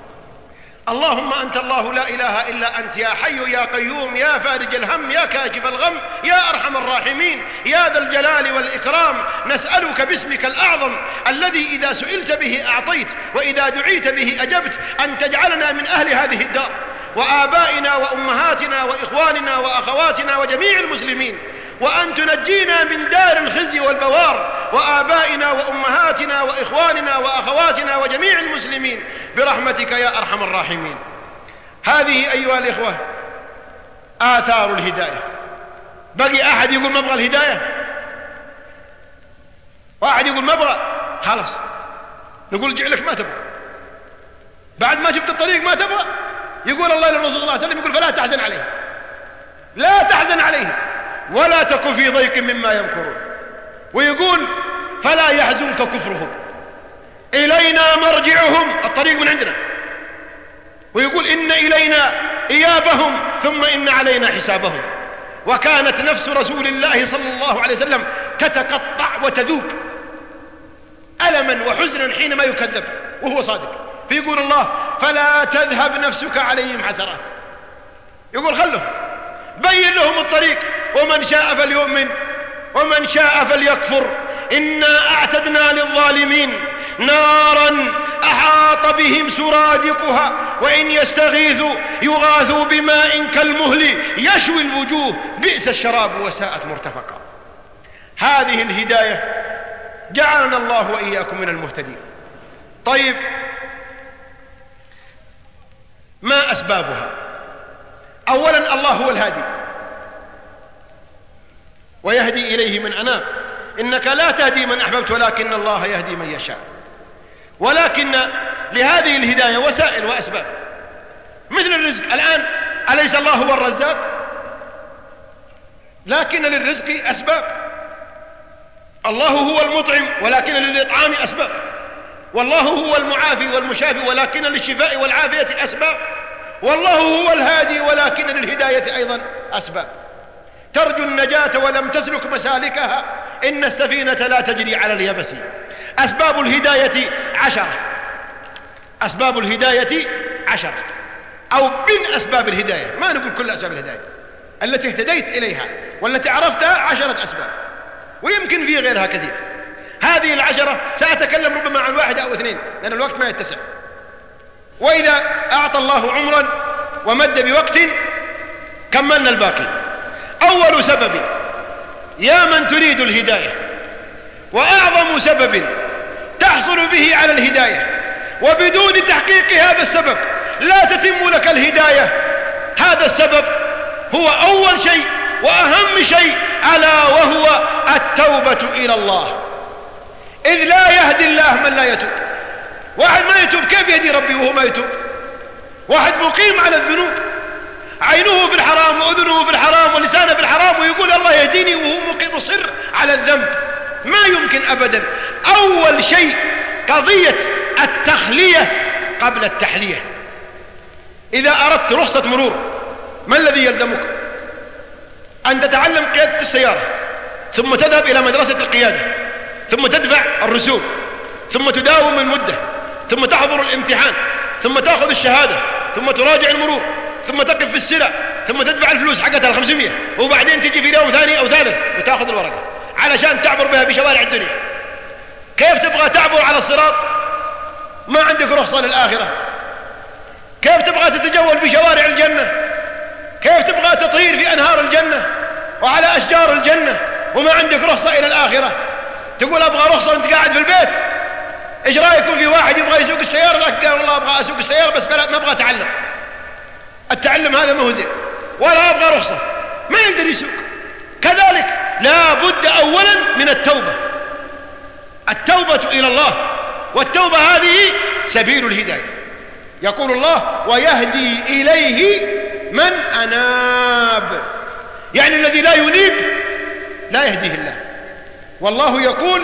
Speaker 2: اللهم أنت الله لا إله إلا أنت، يا حي يا قيوم، يا فارج الهم، يا كاشف الغم، يا أرحم الراحمين، يا ذا الجلال والإكرام. نسألك باسمك الأعظم الذي إذا سئلت به أعطيت وإذا دعيت به أجبت أن تجعلنا من أهل هذه الدار، وآبائنا وأمهاتنا وإخواننا وأخواتنا وجميع المسلمين، وأن تنجينا من دار الخزي والبوار، وآبائنا وأمهاتنا وإخواننا وأخواتنا وجميع المسلمين برحمتك يا أرحم الراحمين. هذه أيها الإخوة آثار الهداية. بقي أحد يقول ما أبغى الهداية، واحد يقول ما أبغى، خلاص نقول ارجع لك ما تبغى، بعد ما جبت الطريق ما تبغى. يقول الله للرسول صلى الله عليه وسلم يقول فلا تحزن عليهم، لا تحزن عليهم ولا تكن في ضيق مما يمكرون. ويقول فلا يحزنك كفرهم إلينا مرجعهم، الطريق من عندنا. ويقول إن إلينا إيابهم ثم إن علينا حسابهم. وكانت نفس رسول الله صلى الله عليه وسلم تتقطع وتذوب ألما وحزنا حينما يكذب وهو صادق. فيقول الله فلا تذهب نفسك عليهم حسرات. يقول خلهم، بين لهم الطريق، ومن شاء فليؤمن ومن شاء فليكفر. إنا أعتدنا للظالمين نارا أحاط بهم سرادقها وإن يستغيثوا يغاثوا بماء كالمهل يشوي الوجوه بئس الشراب وساءت مرتفقا. هذه الهداية جعلنا الله وإياكم من المهتدين. طيب ما أسبابها؟ أولا الله هو الهادي ويهدي إليه من أناب. إنك لا تهدي من أحببت ولكن الله يهدي من يشاء. ولكن لهذه الهداية وسائل وأسباب، مثل الرزق. الآن أليس الله هو الرزاق؟ لكن للرزق أسباب. الله هو المطعم ولكن للإطعام أسباب. والله هو المعافي والمشافي ولكن للشفاء والعافية أسباب. والله هو الهادي ولكن للهداية أيضا أسباب. ترجو النجاة ولم تسلك مسالكها إن السفينة لا تجري على اليبس. أسباب الهداية 10. أسباب الهداية 10 أو من أسباب الهداية، ما نقول كل أسباب الهداية التي اهتديت إليها والتي عرفتها 10 أسباب، ويمكن في غيرها كثير. هذه 10 سأتكلم ربما عن 1 أو 2 لأن الوقت ما يتسع. وإذا أعطى الله عمرا ومد بوقت كملنا الباقي. أول سبب يا من تريد الهداية وأعظم سبب تحصل به على الهداية وبدون تحقيق هذا السبب لا تتم لك الهداية، هذا السبب هو أول شيء وأهم شيء، ألا وهو التوبة إلى الله. إذ لا يهدي الله من لا يتوب. واحد ما يتوب كيف يهدي ربي وهو ما يتوب؟ واحد مقيم على الذنوب، عينه في الحرام وأذنه في الحرام ولسانه في الحرام، ويقول الله يهديني وهو مصر على الذنب، ما يمكن أبدا. أول شيء قضية التخلية قبل التحلية. إذا أردت رخصة مرور ما الذي يلزمك؟ أن تتعلم قيادة السيارة، ثم تذهب إلى مدرسة القيادة، ثم تدفع الرسوم، ثم تداوم المدة، ثم تحضر الامتحان، ثم تأخذ الشهادة، ثم تراجع المرور، ثم تقف في السلع، ثم تدفع الفلوس حقتها 500، وبعدين تجي في يوم ثاني أو ثالث وتأخذ الورقة علشان تعبر بها في شوارع الدنيا. كيف تبغى تعبر على الصراط ما عندك رخصة للآخرة؟ كيف تبغى تتجول في شوارع الجنة؟ كيف تبغى تطير في أنهار الجنة وعلى أشجار الجنة وما عندك رخصة إلى الآخرة؟ تقول أبغى رخصة وأنت قاعد في البيت. إيش رأيكم في واحد يبغى يسوق السيارة لكن قال والله أبغى أسوق السيارة بس ما أبغى أتعلم. التعلم هذا ما هو زين، ولا أبغى رخصة، ما يقدر يسوق. كذلك لا بد أولا من التوبة، التوبة إلى الله، والتوبة هذه سبيل الهداية. يقول الله ويهدي إليه من أناب، يعني الذي لا ينيب لا يهديه الله. والله يقول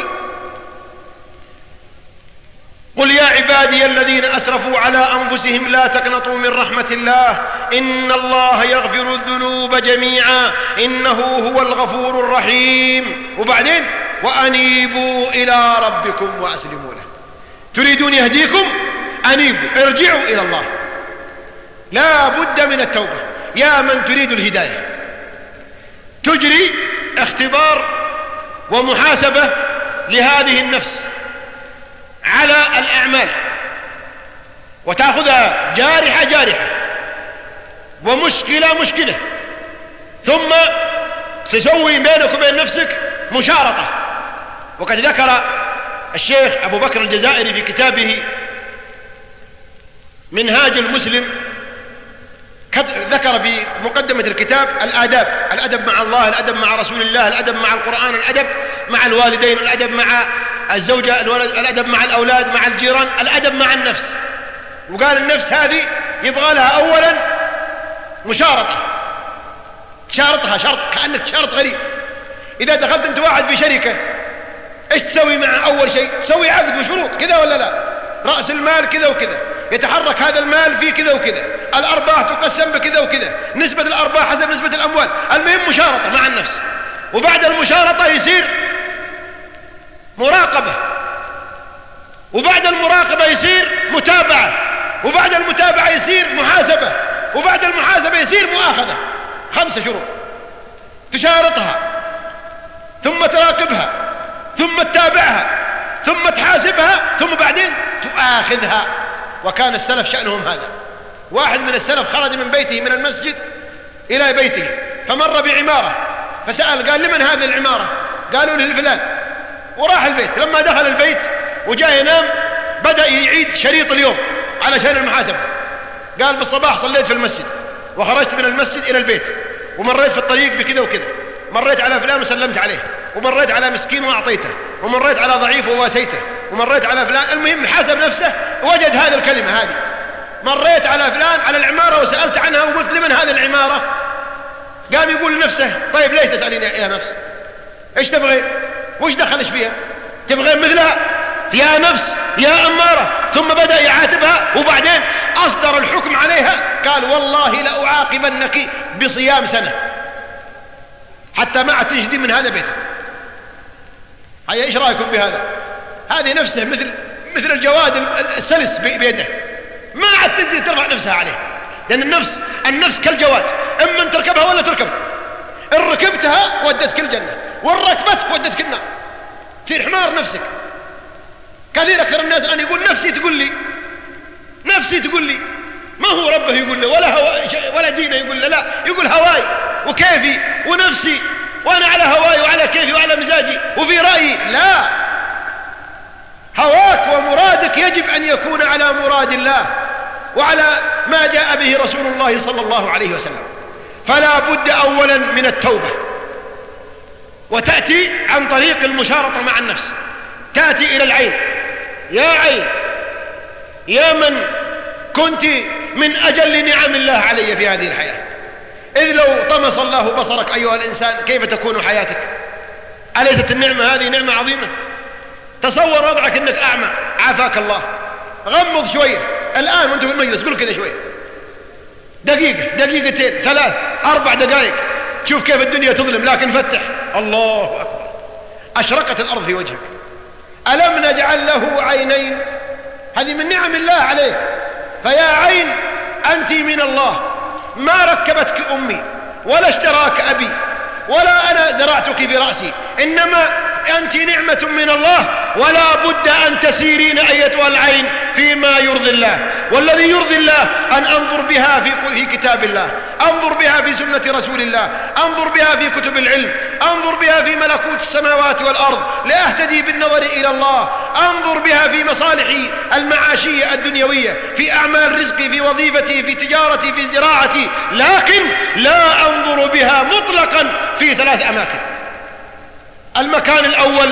Speaker 2: قل يا عبادي الذين أسرفوا على أنفسهم لا تقنطوا من رحمة الله إن الله يغفر الذنوب جميعا إنه هو الغفور الرحيم. وبعدين وأنيبوا إلى ربكم وأسلموا له. تريدون يهديكم؟ أنيبوا، ارجعوا إلى الله. لا بد من التوبة. يا من تريد الهداية تجري اختبار ومحاسبة لهذه النفس على الأعمال، وتأخذها جارحة جارحة ومشكلة مشكلة، ثم تسوي بينك وبين نفسك مشارطة. وقد ذكر الشيخ أبو بكر الجزائري في كتابه منهاج المسلم، ذكر في مقدمة الكتاب الأدب مع الله، الأدب مع رسول الله، الأدب مع القرآن، الأدب مع الوالدين، الأدب مع الزوجة الولد، الأدب مع الأولاد، مع الجيران، الأدب مع النفس. وقال النفس هذه يبغى لها أولا مشارطة، تشارطها شرط، كأنك تشارط غريب. إذا دخلت أنت واحد في شركة إيش تسوي مع أول شيء؟ تسوي عقد وشروط كذا ولا لا؟ رأس المال كذا وكذا، يتحرك هذا المال في كذا وكذا، الأرباح تقسم بكذا وكذا، نسبة الأرباح حسب نسبة الأموال. المهم مشارطة مع النفس. وبعد المشارطة يصير مراقبة، وبعد المراقبة يصير متابعة، وبعد المتابعة يصير محاسبة، وبعد المحاسبة يصير مؤاخذة. 5 شروط. تشارطها، ثم تراقبها، ثم تتابعها، ثم تحاسبها، ثم بعدين تؤاخذها. وكان السلف شأنهم هذا. واحد من السلف خرج من بيته من المسجد إلى بيته، فمر بعمارة فسأل، قال لمن هذه العمارة؟ قالوا له لفلان. وراح البيت. لما دخل البيت وجاء ينام بدأ يعيد شريط اليوم علشان المحاسبة. قال بالصباح صليت في المسجد، وخرجت من المسجد إلى البيت، ومريت في الطريق بكذا وكذا، مريت على فلان وسلمت عليه، ومريت على مسكين وأعطيته، ومريت على ضعيف وواسيته، ومريت على فلان. المهم حسب نفسه وجد هذه الكلمة هذه. مريت على فلان على العمارة وسألت عنها وقلت لمن هذه العمارة؟ قام يقول لنفسه طيب ليش تسألين يا نفس؟ ايش تبغي؟ وش دخلش فيها؟ تبغي مثلها يا نفس يا أمارة؟ ثم بدأ يعاتبها، وبعدين أصدر الحكم عليها. قال والله لأعاقبنك بصيام سنة حتى ما تجدي من هذا بيتك. هيا ايش رأيكم بهذا؟ هذه نفسه مثل الجواد السلس بيده، ما عاد تجدي ترفع نفسها عليه. لأن النفس كالجواد، إما أن تركبها ولا تركبك. إن ركبتها ودتك الجنة، وإن ركبتك ودتك النار، تصير حمار نفسك. كثير أكثر الناس أن يقول نفسي تقول لي، نفسي تقول لي، ما هو ربه يقول له ولا دينه يقول له، لا، يقول هواي وكيفي ونفسي، وأنا على هواي وعلى كيفي وعلى مزاجي وفي رأيي. لا، هواك ومرادك يجب أن يكون على مراد الله وعلى ما جاء به رسول الله صلى الله عليه وسلم. فلا بد أولا من التوبة، وتأتي عن طريق المشارطة مع النفس. تأتي إلى العين، يا عين يا من كنت من أجل نعم الله علي في هذه الحياة، إذ لو طمس الله بصرك أيها الإنسان كيف تكون حياتك؟ أليست النعمة هذه نعمة عظيمة؟ تصور وضعك أنك أعمى، عافاك الله، غمض شوية الآن وأنت في المجلس، قل كذا شوية، دقيقة، دقيقتين، 3 4 دقائق، شوف كيف الدنيا تظلم. لكن فتح، الله أكبر، أشرقت الأرض في وجهك. ألم نجعل له عينين؟ هذه من نعم الله عليك. فيا عين أنت من الله، ما ركبتك أمي ولا اشتراك أبي ولا أنا زرعتك برأسي، إنما أنت نعمة من الله، ولا بد أن تسيرين أيتها العين فيما يرضي الله. والذي يرضي الله أن أنظر بها في كتاب الله، أنظر بها في سنة رسول الله، أنظر بها في كتب العلم، أنظر بها في ملكوت السماوات والأرض لأهتدي بالنظر إلى الله، أنظر بها في مصالحي المعاشية الدنيوية، في أعمال رزقي، في وظيفتي، في تجارتي، في زراعتي. لكن لا أنظر بها مطلقا في 3 أماكن. المكان الأول،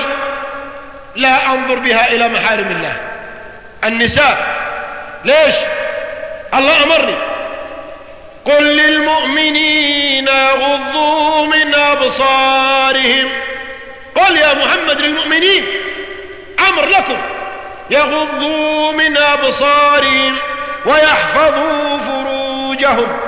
Speaker 2: لا أنظر بها إلى محارم الله، النساء. ليش؟ الله أمرني قل للمؤمنين يغضوا من أبصارهم. قل يا محمد للمؤمنين، أمر لكم، يغضوا من أبصارهم ويحفظوا فروجهم.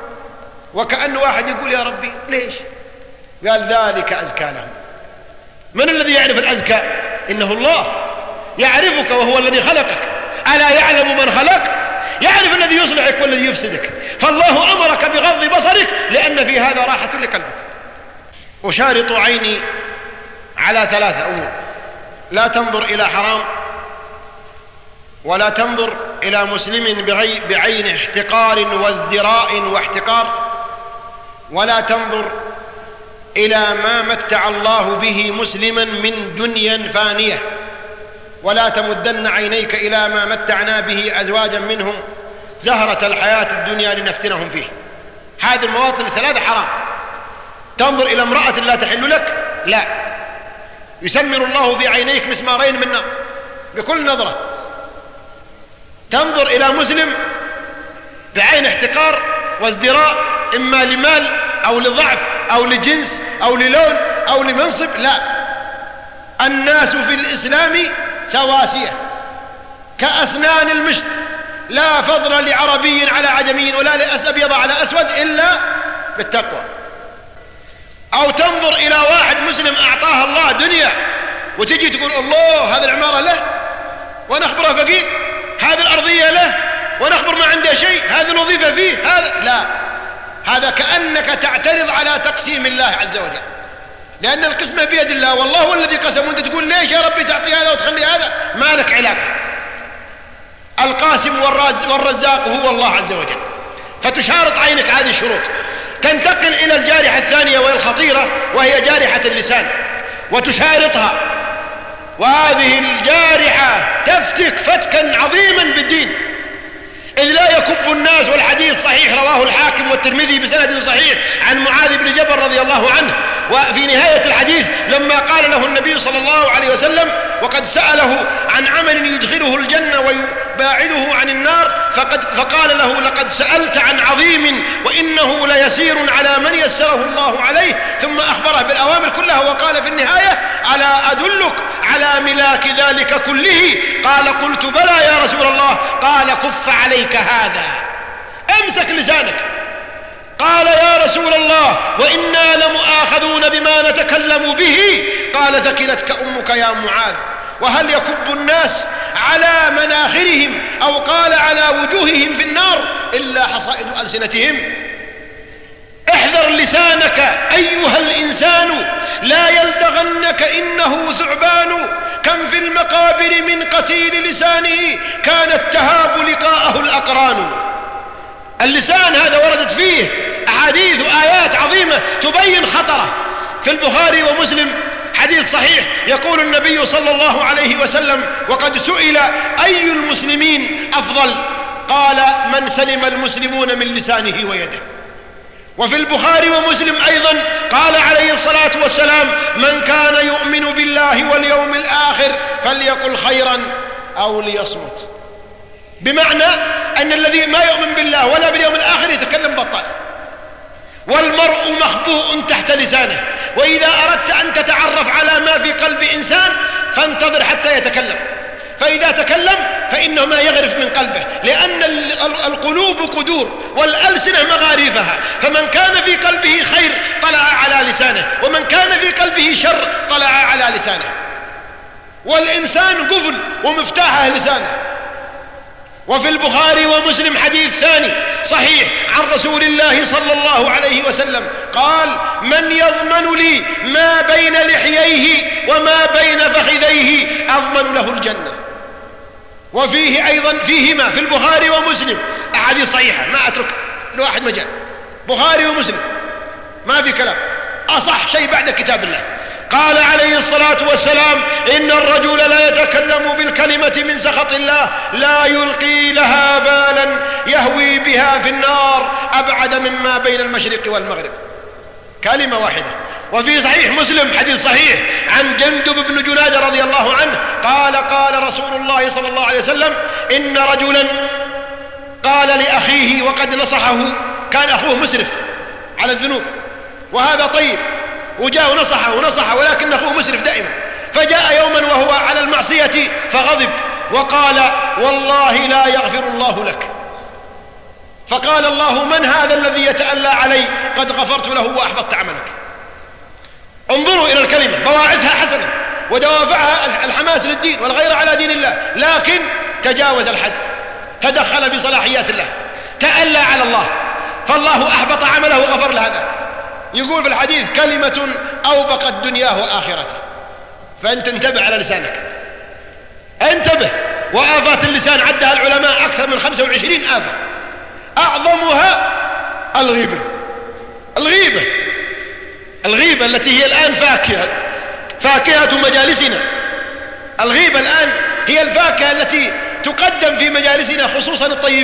Speaker 2: وكأن واحد يقول يا ربي ليش؟ قال ذلك أزكى لهم. من الذي يعرف الأزكى؟ إنه الله يعرفك وهو الذي خلقك. ألا يعلم من خلق؟ يعرف الذي يصلحك والذي يفسدك. فالله أمرك بغض بصرك لأن في هذا راحة لقلبك. أشارط عيني على 3 أمور: لا تنظر إلى حرام، ولا تنظر إلى مسلم بعين احتقار وازدراء واحتقار، ولا تنظر إلى ما متع الله به مسلما من دنيا فانية، ولا تمدن عينيك إلى ما متعنا به أزواجا منهم زهرة الحياة الدنيا لنفتنهم فيه. هذه المواطن 3 حرام. تنظر إلى امرأة لا تحل لك، لا. يسمر الله في عينيك مسمارين من نار بكل نظرة. تنظر إلى مسلم بعين احتقار وازدراء، إما لمال أو لضعف أو لجنس أو للون أو لمنصب، لا، الناس في الإسلام سواسية كأسنان المشط، لا فضل لعربي على عجمي ولا لأبيض على أسود إلا بالتقوى. أو تنظر إلى واحد مسلم أعطاه الله دنيا وتجي تقول الله هذه العمارة له وأنا أخبره فقير، هذه الأرضية له وأنا أخبر ما عنده شيء، هذه الوظيفة فيه، هذا لا، هذا كأنك تعترض على تقسيم الله عز وجل، لأن القسمة بيد الله، والله هو الذي قسم، وأنت تقول ليش يا ربي تعطي هذا وتخلي هذا؟ ما لك علاقة. القاسم والرزاق هو الله عز وجل. فتشارط عينك هذه الشروط. تنتقل إلى الجارحة الثانية وهي الخطيرة، وهي جارحة اللسان، وتشارطها، وهذه الجارحة تفتك فتكا عظيما بالدين، إذ لا يكب الناس. والحديث صحيح رواه الحاكم والترمذي بسند صحيح عن معاذ بن جبل رضي الله عنه. وفي نهاية الحديث لما قال له النبي صلى الله عليه وسلم وقد سأله عن عمل يدخله الجنة ويباعده عن النار، فقال له لقد سألت عن عظيم وإنه ليسير على من يسره الله عليه، ثم أخبره بالأوامر كلها وقال في النهاية ألا أدلك على ملاك ذلك كله؟ قال قلت بلى يا رسول الله. قال كف عليك هذا، امسك لسانك. قال يا رسول الله وإنا لمؤاخذون بما نتكلم به. قال ثكلتك أمك يا معاذ. وهل يكب الناس على مناخرهم أو قال على وجوههم في النار إلا حصائد ألسنتهم؟ احذر لسانك أيها الإنسان لا يلدغنك إنه ثعبان. كم في المقابر من قتيل لسانه كانت تهاب لقاءه الأقران. اللسان هذا وردت فيه أحاديث وآيات عظيمة تبين خطره. في البخاري ومسلم حديث صحيح يقول النبي صلى الله عليه وسلم وقد سئل أي المسلمين أفضل؟ قال من سلم المسلمون من لسانه ويده. وفي البخاري ومسلم أيضا قال عليه الصلاة والسلام من كان يؤمن بالله واليوم الآخر فليقل خيرا أو ليصمت. بمعنى أن الذي ما يؤمن بالله ولا باليوم الآخر يتكلم بطال. والمرء مخبوء تحت لسانه، وإذا أردت أن تتعرف على ما في قلب إنسان فانتظر حتى يتكلم، فإذا تكلم فإنه ما يغرف من قلبه، لأن القلوب قدور والألسنة مغارفها، فمن كان في قلبه خير طلع على لسانه، ومن كان في قلبه شر طلع على لسانه. والإنسان قفل ومفتاحه لسانه. وفي البخاري ومسلم حديث ثاني صحيح عن رسول الله صلى الله عليه وسلم قال من يضمن لي ما بين لحييه وما بين فخذيه أضمن له الجنة. وفيه أيضا فيهما في البخاري ومسلم أحاديث صحيحة، ما أترك الواحد مجال، بخاري ومسلم ما في كلام، أصح شيء بعد كتاب الله. قال عليه الصلاة والسلام إن الرجل لا يتكلم بالكلمة من سخط الله لا يلقي لها بالا يهوي بها في النار أبعد مما بين المشرق والمغرب. كلمة واحدة. وفي صحيح مسلم حديث صحيح عن جندب بن جنادة رضي الله عنه قال قال رسول الله صلى الله عليه وسلم إن رجلا قال لأخيه وقد نصحه، كان أخوه مسرف على الذنوب وهذا طيب، وجاء ونصحه ولكن أخوه مسرف دائما، فجاء يوما وهو على المعصية فغضب وقال والله لا يغفر الله لك. فقال الله من هذا الذي يتألى علي؟ قد غفرت له وأحبطت عملك. انظروا إلى الكلمة، بواعثها حسنة ودوافعها الحماس للدين والغير على دين الله، لكن تجاوز الحد، تدخل بصلاحيات الله، تألى على الله، فالله أحبط عمله وغفر له هذا. يقول في الحديث كلمة أوبقت دنياه وآخرته. فأنت انتبه على لسانك، انتبه. وآفات اللسان عدها العلماء أكثر من 25 آفة، أعظمها الغيبة التي هي الآن فاكهة مجالسنا. الغيبة الآن هي الفاكهة التي تقدم في مجالسنا، خصوصا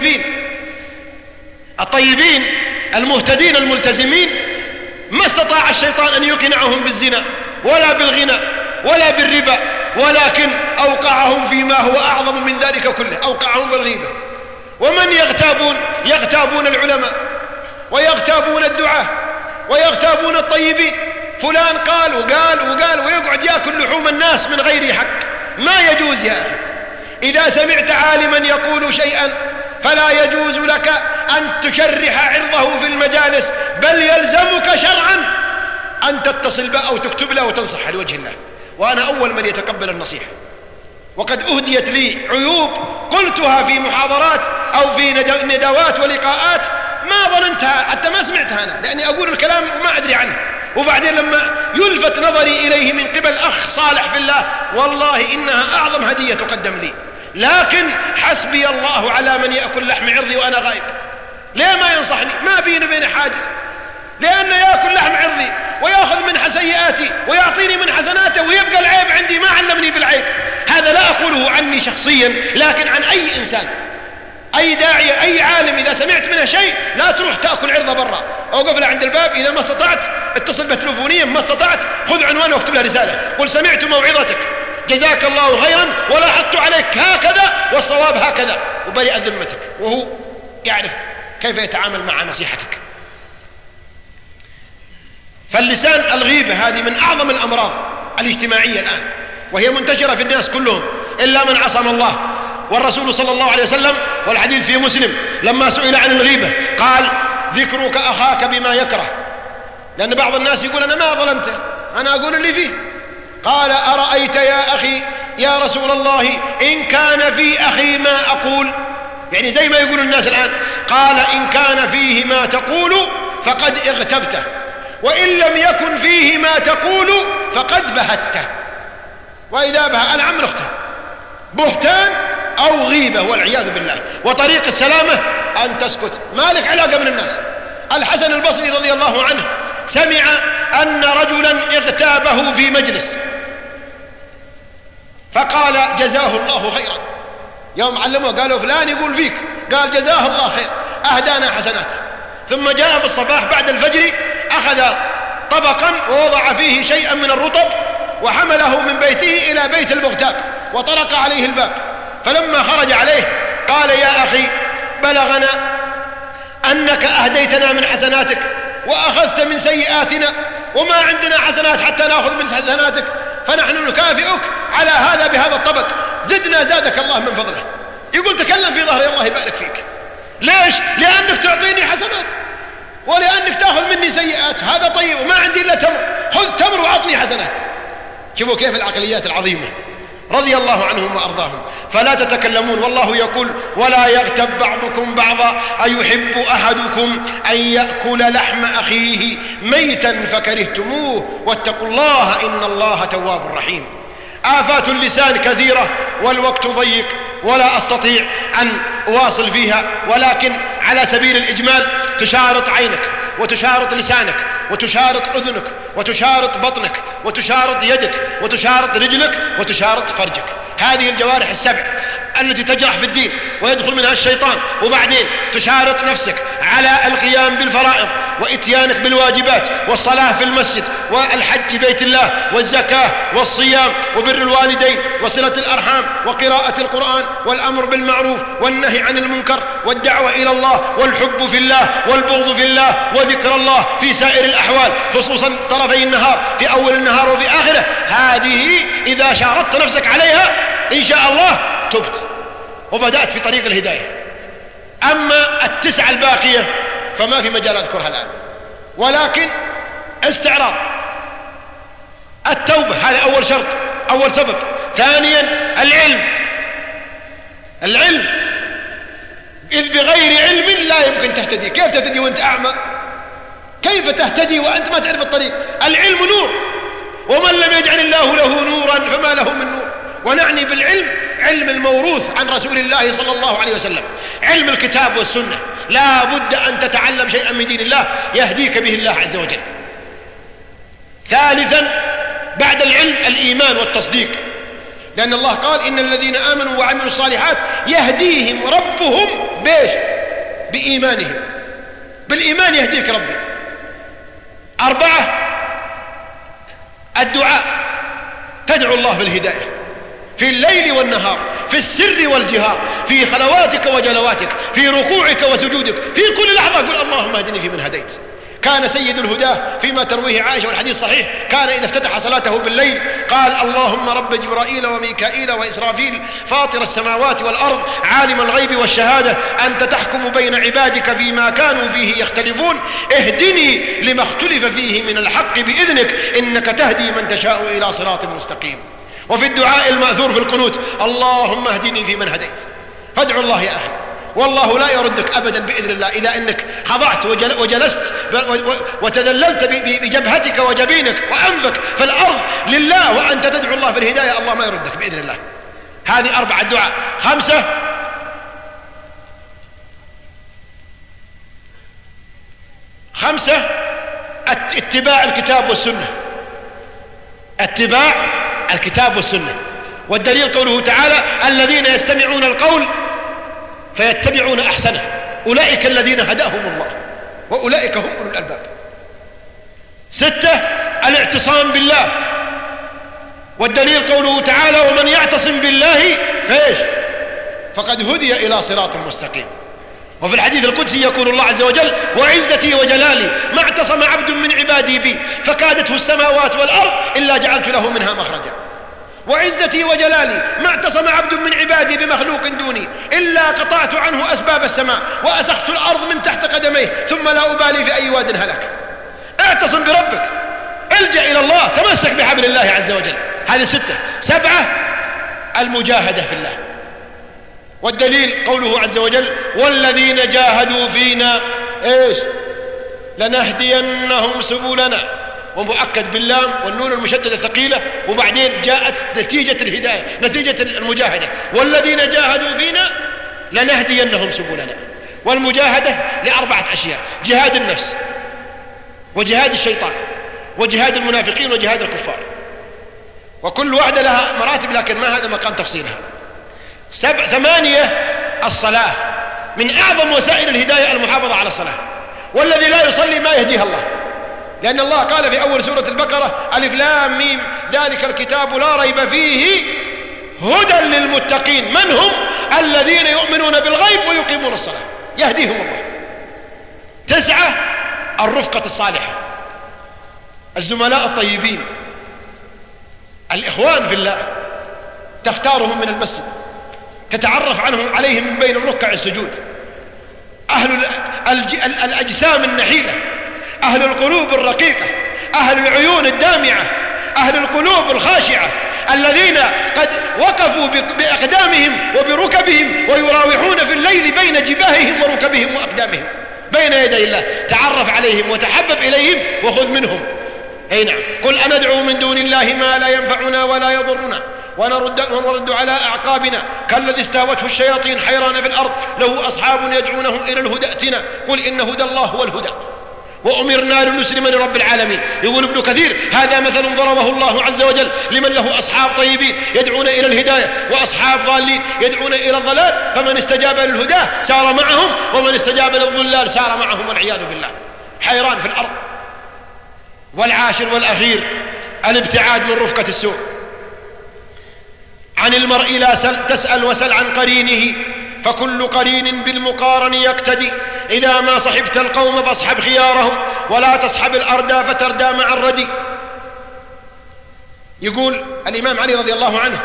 Speaker 2: الطيبين المهتدين الملتزمين. ما استطاع الشيطان أن يقنعهم بالزنا ولا بالغنى ولا بالربا، ولكن أوقعهم فيما هو أعظم من ذلك كله، أوقعهم في الغيبة. ومن يغتابون العلماء ويغتابون الدعاة ويغتابون الطيبين. فلان قال وقال ويقعد يأكل لحوم الناس من غير حق. ما يجوز يا أخي. إذا سمعت عالما يقول شيئا فلا يجوز لك أن تشرح عرضه في المجالس، بل يلزمك شرعا أن تتصل به أو تكتب له وتنصح لوجه الله. وأنا أول من يتقبل النصيحة، وقد أهديت لي عيوب قلتها في محاضرات أو في ندوات ولقاءات ما ظننتها، حتى ما سمعتها أنا، لأني أقول الكلام وما أدري عنه، وبعدين لما يلفت نظري إليه من قبل أخ صالح في الله، والله إنها أعظم هدية تقدم لي. لكن حسبي الله على من يأكل لحم عرضي وأنا غائب. ليه ما ينصحني؟ ما بيني وبين حاجز، لأنه يأكل لحم عرضي ويأخذ من سيئاتي ويعطيني من حسناته، ويبقى العيب عندي، ما علمني بالعيب. هذا لا أقوله عني شخصيا، لكن عن أي إنسان، أي داعية، أي عالم، إذا سمعت منه شيء لا تروح تأكل عرضه برا، أوقف له عند الباب، إذا ما استطعت اتصل به تلفونيا، ما استطعت خذ عنوانه واكتب له رسالة، قل سمعت موعظتك جزاك الله خيرا ولاحظت عليك هكذا والصواب هكذا، وبرئ ذمتك، وهو يعرف كيف يتعامل مع نصيحتك. فاللسان الغيبة هذه من أعظم الأمراض الاجتماعية الآن، وهي منتشرة في الناس كلهم إلا من عصم الله. والرسول صلى الله عليه وسلم، والحديث في مسلم، لما سئل عن الغيبة قال ذكرك أخاك بما يكره. لأن بعض الناس يقول أنا ما ظلمته، أنا أقول اللي فيه. قال أرأيت يا أخي يا رسول الله إن كان في أخي ما أقول، يعني زي ما يقول الناس الآن. قال إن كان فيه ما تقول فقد اغتبته، وإن لم يكن فيه ما تقول فقد بهته. وإذا بها العمر اختها بهتان أو غيبة والعياذ بالله. وطريق السلامة أن تسكت، ما لك علاقة من الناس. الحسن البصري رضي الله عنه سمع أن رجلا اغتابه في مجلس، فقال جزاه الله خيرا. يوم علمه قالوا فلان يقول فيك، قال جزاه الله خير أهدانا حسناته. ثم جاء في الصباح بعد الفجر أخذ طبقا ووضع فيه شيئا من الرطب وحمله من بيته إلى بيت المغتاب وطرق عليه الباب. فلما خرج عليه قال يا أخي بلغنا أنك أهديتنا من حسناتك وأخذت من سيئاتنا، وما عندنا حسنات حتى نأخذ من حسناتك، فنحن نكافئك على هذا بهذا الطبق، زدنا زادك الله من فضله. يقول تكلم في ظهري الله يبارك فيك. ليش؟ لأنك تعطيني حسنات ولأنك تأخذ مني سيئات. هذا طيب، وما عندي إلا تمر، خذ تمر وأعطني حسنات. شوفوا كيف العقليات العظيمة رضي الله عنهم وأرضاهم. فلا تتكلمون، والله يقول ولا يغتب بعضكم بعضا أيحب أحدكم أن يأكل لحم أخيه ميتا فكرهتموه واتقوا الله إن الله تواب رحيم. آفات اللسان كثيرة والوقت ضيق ولا أستطيع أن أواصل فيها، ولكن على سبيل الإجمال تشارط عينك وتشارط لسانك وتشارط أذنك وتشارط بطنك وتشارط يدك وتشارط رجلك وتشارط فرجك. هذه الجوارح السبع التي تجرح في الدين ويدخل منها الشيطان. وبعدين تشارط نفسك على القيام بالفرائض وإتيانك بالواجبات والصلاة في المسجد والحج بيت الله والزكاة والصيام وبر الوالدين وصلة الأرحام وقراءة القرآن والأمر بالمعروف والنهي عن المنكر والدعوة إلى الله والحب في الله والبغض في الله وذكر الله في سائر الأحوال، خصوصا طرفي النهار، في أول النهار وفي آخره. هذه إذا شارطت نفسك عليها إن شاء الله تبت وبدأت في طريق الهداية. أما التسعة الباقية فما في مجال أذكرها الآن، ولكن استعراض التوبة هذا أول شرط، أول سبب. ثانيا العلم، إذ بغير علم لا يمكن تهتدي. كيف تهتدي وأنت أعمى؟ كيف تهتدي وأنت ما تعرف الطريق؟ العلم نور، ومن لم يجعل الله له نورا فما له من نور. ونعني بالعلم علم الموروث عن رسول الله صلى الله عليه وسلم، علم الكتاب والسنة. لا بد أن تتعلم شيئا من دين الله يهديك به الله عز وجل. ثالثا بعد العلم الإيمان والتصديق، لأن الله قال إن الذين آمنوا وعملوا الصالحات يهديهم ربهم بإيش؟ بإيمانهم. بالإيمان يهديك ربي. 4 الدعاء، تدعو الله بالهداية في الليل والنهار، في السر والجهار، في خلواتك وجلواتك، في ركوعك وسجودك، في كل لحظة قل اللهم اهدني فيمن هديت. كان سيد الهدى فيما ترويه عائشة والحديث صحيح، كان إذا افتتح صلاته بالليل قال اللهم رب جبرائيل وميكائيل وإسرافيل فاطر السماوات والأرض عالم الغيب والشهادة أنت تحكم بين عبادك فيما كانوا فيه يختلفون اهدني لما اختلف فيه من الحق بإذنك إنك تهدي من تشاء إلى صراط مستقيم. وفي الدعاء المأثور في القنوت اللهم اهدني فيمن هديت. فادعوا الله يا أخي، والله لا يردك أبدا بإذن الله إذا أنك خضعت وجلست وتذللت بجبهتك وجبينك وأنفك في الأرض لله وأنت تدعو الله في الهداية، الله ما يردك بإذن الله. هذه 4 الدعاء. 5 اتباع الكتاب والسنة. اتباع الكتاب والسنة، والدليل قوله تعالى الذين يستمعون القول فيتبعون أحسنه أولئك الذين هداهم الله وأولئك هم أولو الألباب. 6 الاعتصام بالله، والدليل قوله تعالى ومن يعتصم بالله فقد هدي إلى صراط مستقيم. وفي الحديث القدسي يقول الله عز وجل وعزتي وجلالي ما اعتصم عبد من عبادي بي فكادته السماوات والأرض إلا جعلت له منها مخرجا. وعزتي وجلالي ما اعتصم عبد من عبادي بمخلوق دوني إلا قطعت عنه أسباب السماء وأسخت الأرض من تحت قدميه ثم لا أبالي في أي واد هلك. اعتصم بربك، الجأ إلى الله، تمسك بحبل الله عز وجل. هذه 6. 7 المجاهدة في الله، والدليل قوله عز وجل والذين جاهدوا فينا لنهدينهم سبلنا، ومؤكد باللام والنون المشددة ثقيلة، وبعدين جاءت نتيجة الهداية، نتيجة المجاهدة. والذين جاهدوا فينا لنهدينهم سبلنا. والمجاهدة ل4 أشياء: جهاد النفس، وجهاد الشيطان، وجهاد المنافقين، وجهاد الكفار. وكل واحدة لها مراتب لكن ما هذا مقام تفصيلها. 8 الصلاة، من أعظم وسائل الهداية المحافظة على الصلاة، والذي لا يصلي ما يهديه الله، لأن الله قال في أول سورة البقرة ألف لام ميم ذلك الكتاب لا ريب فيه هدى للمتقين. من هم؟ الذين يؤمنون بالغيب ويقيمون الصلاة، يهديهم الله. 9 الرفقة الصالحة، الزملاء الطيبين، الإخوان في الله، تختارهم من المسجد، تتعرف عليهم من بين الركع السجود، أهل الأجسام النحيلة، أهل القلوب الرقيقة، أهل العيون الدامعة، أهل القلوب الخاشعة، الذين قد وقفوا بأقدامهم وبركبهم ويراوحون في الليل بين جباههم وركبهم وأقدامهم بين يدي الله. تعرف عليهم وتحبب إليهم وخذ منهم. أي نعم. قل أندعو من دون الله ما لا ينفعنا ولا يضرنا ونرد على أعقابنا كالذي استهوته الشياطين حيران في الأرض له أصحاب يدعونه إلى الهدى ائتنا قل إن هدى الله هو الهدى وأمرنا لنسلم لرب العالمين. يقول ابن كثير هذا مثل ضربه الله عز وجل لمن له أصحاب طيبين يدعون إلى الهداية وأصحاب ضالين يدعون إلى الضلال، فمن استجاب للهدى سار معهم ومن استجاب للضلال سار معهم والعياذ بالله، حيران في الأرض. والعاشر والأخير الابتعاد من رفقة السوء. عن المرء لا تسأل وسل عن قرينه فكل قرين بالمقارن يقتدي. إذا ما صحبت القوم فاصحب خيارهم ولا تصحب الأردى فتردى مع الردي. يقول الإمام علي رضي الله عنه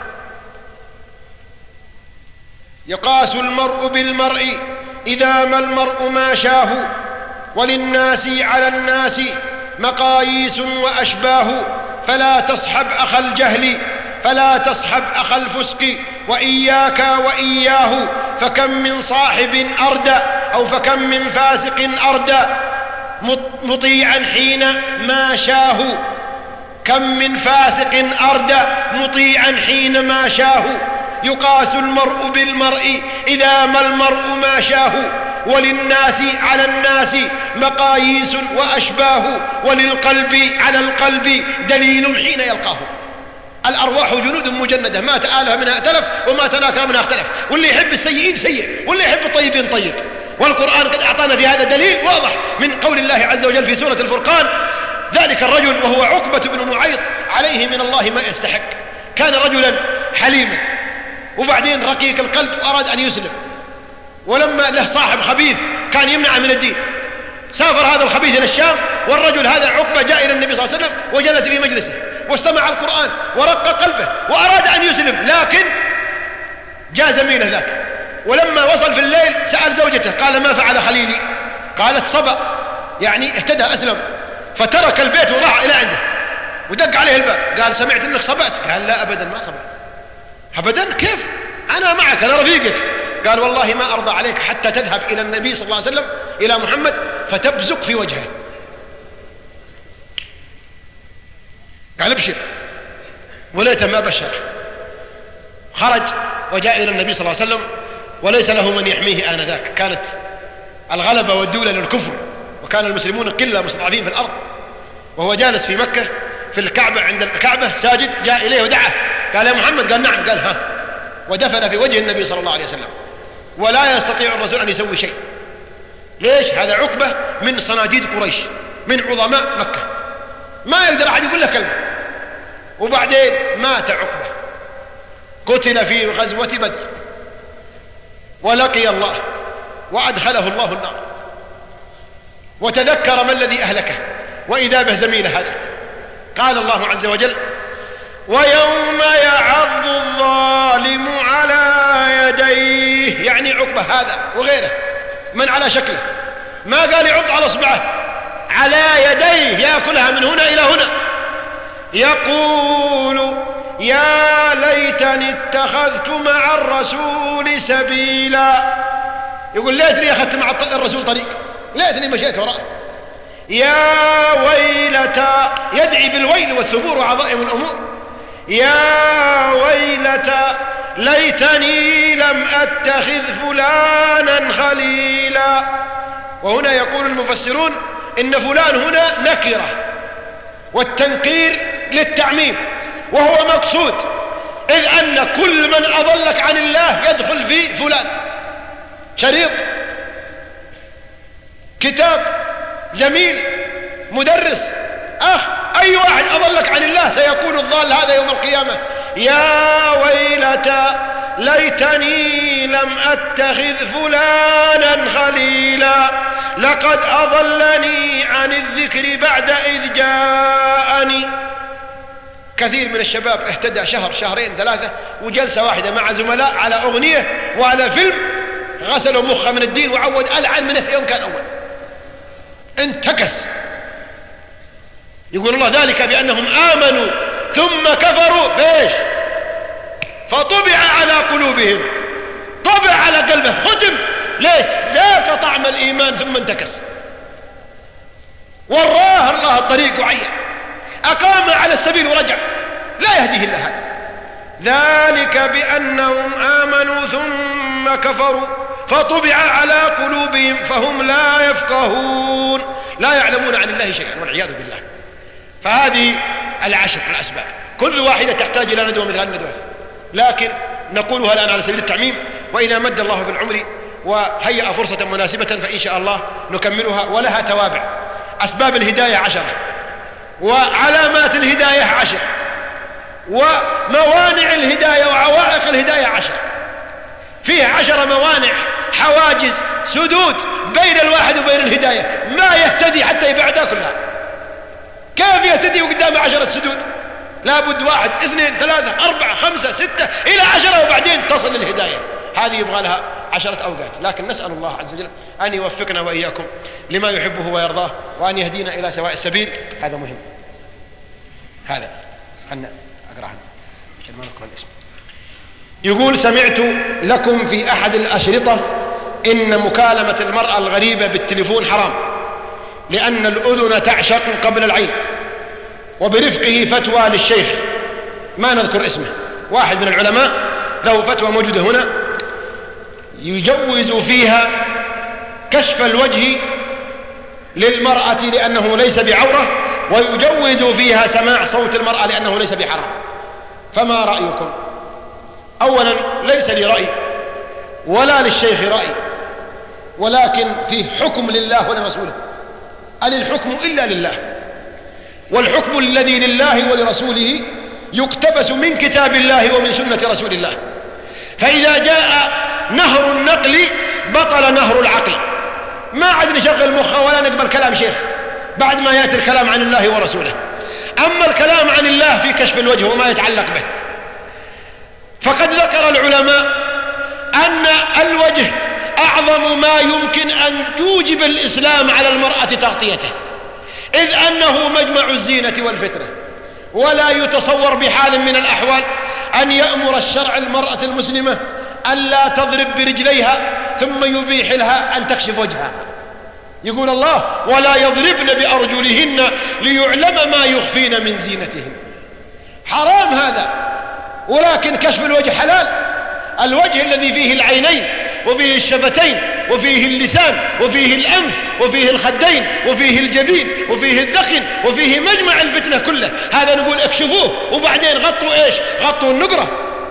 Speaker 2: يقاس المرء بالمرء إذا ما المرء ما شاه وللناس على الناس مقاييس وأشباه. فلا تصحب أخ الجهل فلا تصحب أخ الفسق وإياك وإياه فكم من صاحب أردى أو فكم من فاسق أردى مطيعا حين ما شاه. كم من فاسق أردى مطيعا حين ما شاه. يقاس المرء بالمرء إذا ما المرء ما شاه وللناس على الناس مقاييس وأشباه وللقلب على القلب دليل حين يلقاه. الأرواح جنود مجندة ما تآلف منها ائتلف وما تناكر منها اختلف، واللي يحب السيئين سيء واللي يحب الطيبين طيب. والقرآن قد أعطانا في هذا دليل واضح من قول الله عز وجل في سورة الفرقان ذلك الرجل وهو عقبة بن معيط عليه من الله ما يستحق. كان رجلا حليما وبعدين رقيق القلب وأراد أن يسلم، ولما له صاحب خبيث كان يمنع من الدين، سافر هذا الخبيث إلى الشام، والرجل هذا عقبة جاء إلى النبي صلى الله عليه وسلم وجلس في مجلسه واستمع القرآن ورق قلبه وأراد أن يسلم، لكن جاء زميله ذاك، ولما وصل في الليل سأل زوجته قال ما فعل خليلي؟ قالت صبأ، يعني اهتدى أسلم، فترك البيت وراح إلى عنده ودق عليه الباب قال سمعت أنك صبأت؟ قال لا أبدا ما صبأت. أبدا؟ كيف؟ أنا معك، أنا رفيقك. قال والله ما أرضى عليك حتى تذهب إلى النبي صلى الله عليه وسلم إلى محمد فتبزق في وجهه. قال ابشر، وليت ما بشره. خرج وجاء إلى النبي صلى الله عليه وسلم وليس له من يحميه آنذاك، كانت الغلبة والدولة للكفر، وكان المسلمون قلة مستضعفين في الأرض، وهو جالس في مكة في الكعبة عند الكعبة ساجد، جاء إليه ودعاه قال يا محمد، قال نعم، قال ها، ودفن في وجه النبي صلى الله عليه وسلم، ولا يستطيع الرسول أن يسوي شيء. ليش؟ هذا عقبة من صناديد قريش، من عظماء مكة، ما يقدر أحد يقول له كلمة. وبعدين مات عقبة، قتل في غزوة بدر، ولقي الله وأدخله الله النار، وتذكر ما الذي أهلكه، وإذا به زميله هذا. قال الله عز وجل ويوم يعض الظالم على يديه، يعني عقبة هذا وغيره من على شكله، ما قال يعض على اصبعه، على يديه يأكلها من هنا إلى هنا، يقول يا ليتني اتخذت مع الرسول سبيلا، يقول ليتني أخذت مع الرسول طريق، ليتني مشيت وراءه. يا ويلتى، يدعي بالويل والثبور وعظائم الأمور، يا ويلتى ليتني لم أتخذ فلانا خليلا. وهنا يقول المفسرون إن فلان هنا نكرة، والتنكير للتعميم، وهو مقصود، إذ أن كل من أضلك عن الله يدخل في فلان. شريط، كتاب، زميل، مدرس، أخ، أي واحد أضلك عن الله سيكون الضال هذا يوم القيامة. يا ويلتى ليتني لم أتخذ فلانا خليلا لقد أضلني عن الذكر بعد إذ جاءني. كثير من الشباب اهتدى شهر شهرين ثلاثة وجلسة واحدة مع زملاء على أغنية وعلى فيلم، غسلوا مخه من الدين وعود ألعن منه يوم كان أول، انتكس. يقول الله ذلك بأنهم آمنوا ثم كفروا فيش فطبع على قلوبهم، طبع على قلبه، ختم. ليش؟ ذاك طعم الإيمان ثم انتكس، وراه الله الطريق وعيه، أقام على السبيل ورجع، لا يهديه إلا هذا. ذلك بأنهم آمنوا ثم كفروا فطبع على قلوبهم فهم لا يفقهون، لا يعلمون عن الله شيئا والعياذ بالله. فهذه العشر الأسباب، كل واحدة تحتاج إلى ندوة مثل هذه الندوة، لكن نقولها الآن على سبيل التعميم، وإذا مد الله بالعمر وهيأ فرصة مناسبة فإن شاء الله نكملها، ولها توابع. أسباب الهداية 10، وعلامات الهداية 10، وموانع الهداية وعوائق الهداية 10. فيه 10 موانع، حواجز، سدود بين الواحد وبين الهداية، ما يهتدي حتى يبعدها كلها. كيف يهتدي وقدام 10 سدود؟ لابد 1 2 3 4 5 6 إلى 10 وبعدين تصل للهداية. هذه يبغى لها 10 أوقات، لكن نسأل الله عز وجل أن يوفقنا وإياكم لما يحبه ويرضاه، وأن يهدينا إلى سواء السبيل. هذا مهم. هذا خلنا أقرأها عشان ما نقرأ الاسم. يقول سمعت لكم في أحد الأشرطة إن مكالمة المرأة الغريبة بالتليفون حرام، لأن الأذن تعشق قبل العين، وبرفقه فتوى للشيخ ما نذكر اسمه، واحد من العلماء له فتوى موجودة هنا يجوز فيها كشف الوجه للمرأة لأنه ليس بعورة، ويجوز فيها سماع صوت المرأة لأنه ليس بحرام. فما رأيكم؟ أولا ليس لي رأي ولا للشيخ رأي، ولكن فيه حكم لله ولرسوله، أن الحكم إلا لله. والحكم الذي لله ولرسوله يقتبس من كتاب الله ومن سنة رسول الله. فإذا جاء نهر النقل بطل نهر العقل، ما عاد نشغل مخه ولا نقبل كلام شيخ بعد ما يأتي الكلام عن الله ورسوله. أما الكلام عن الله في كشف الوجه وما يتعلق به، فقد ذكر العلماء أن الوجه أعظم ما يمكن أن يوجب الإسلام على المرأة تغطيته، إذ أنه مجمع الزينة والفتنة، ولا يتصور بحال من الأحوال أن يأمر الشرع المرأة المسلمة ألا تضرب برجليها ثم يبيح لها أن تكشف وجهها. يقول الله: ولا يضربن بأرجلهن ليعلم ما يخفين من زينتهن. حرام هذا، ولكن كشف الوجه حلال. الوجه الذي فيه العينين وفيه الشفتين وفيه اللسان وفيه الأنف وفيه الخدين وفيه الجبين وفيه الذقن وفيه مجمع الفتنة كله، هذا نقول اكشفوه، وبعدين غطوا ايش؟ غطوا النقرة،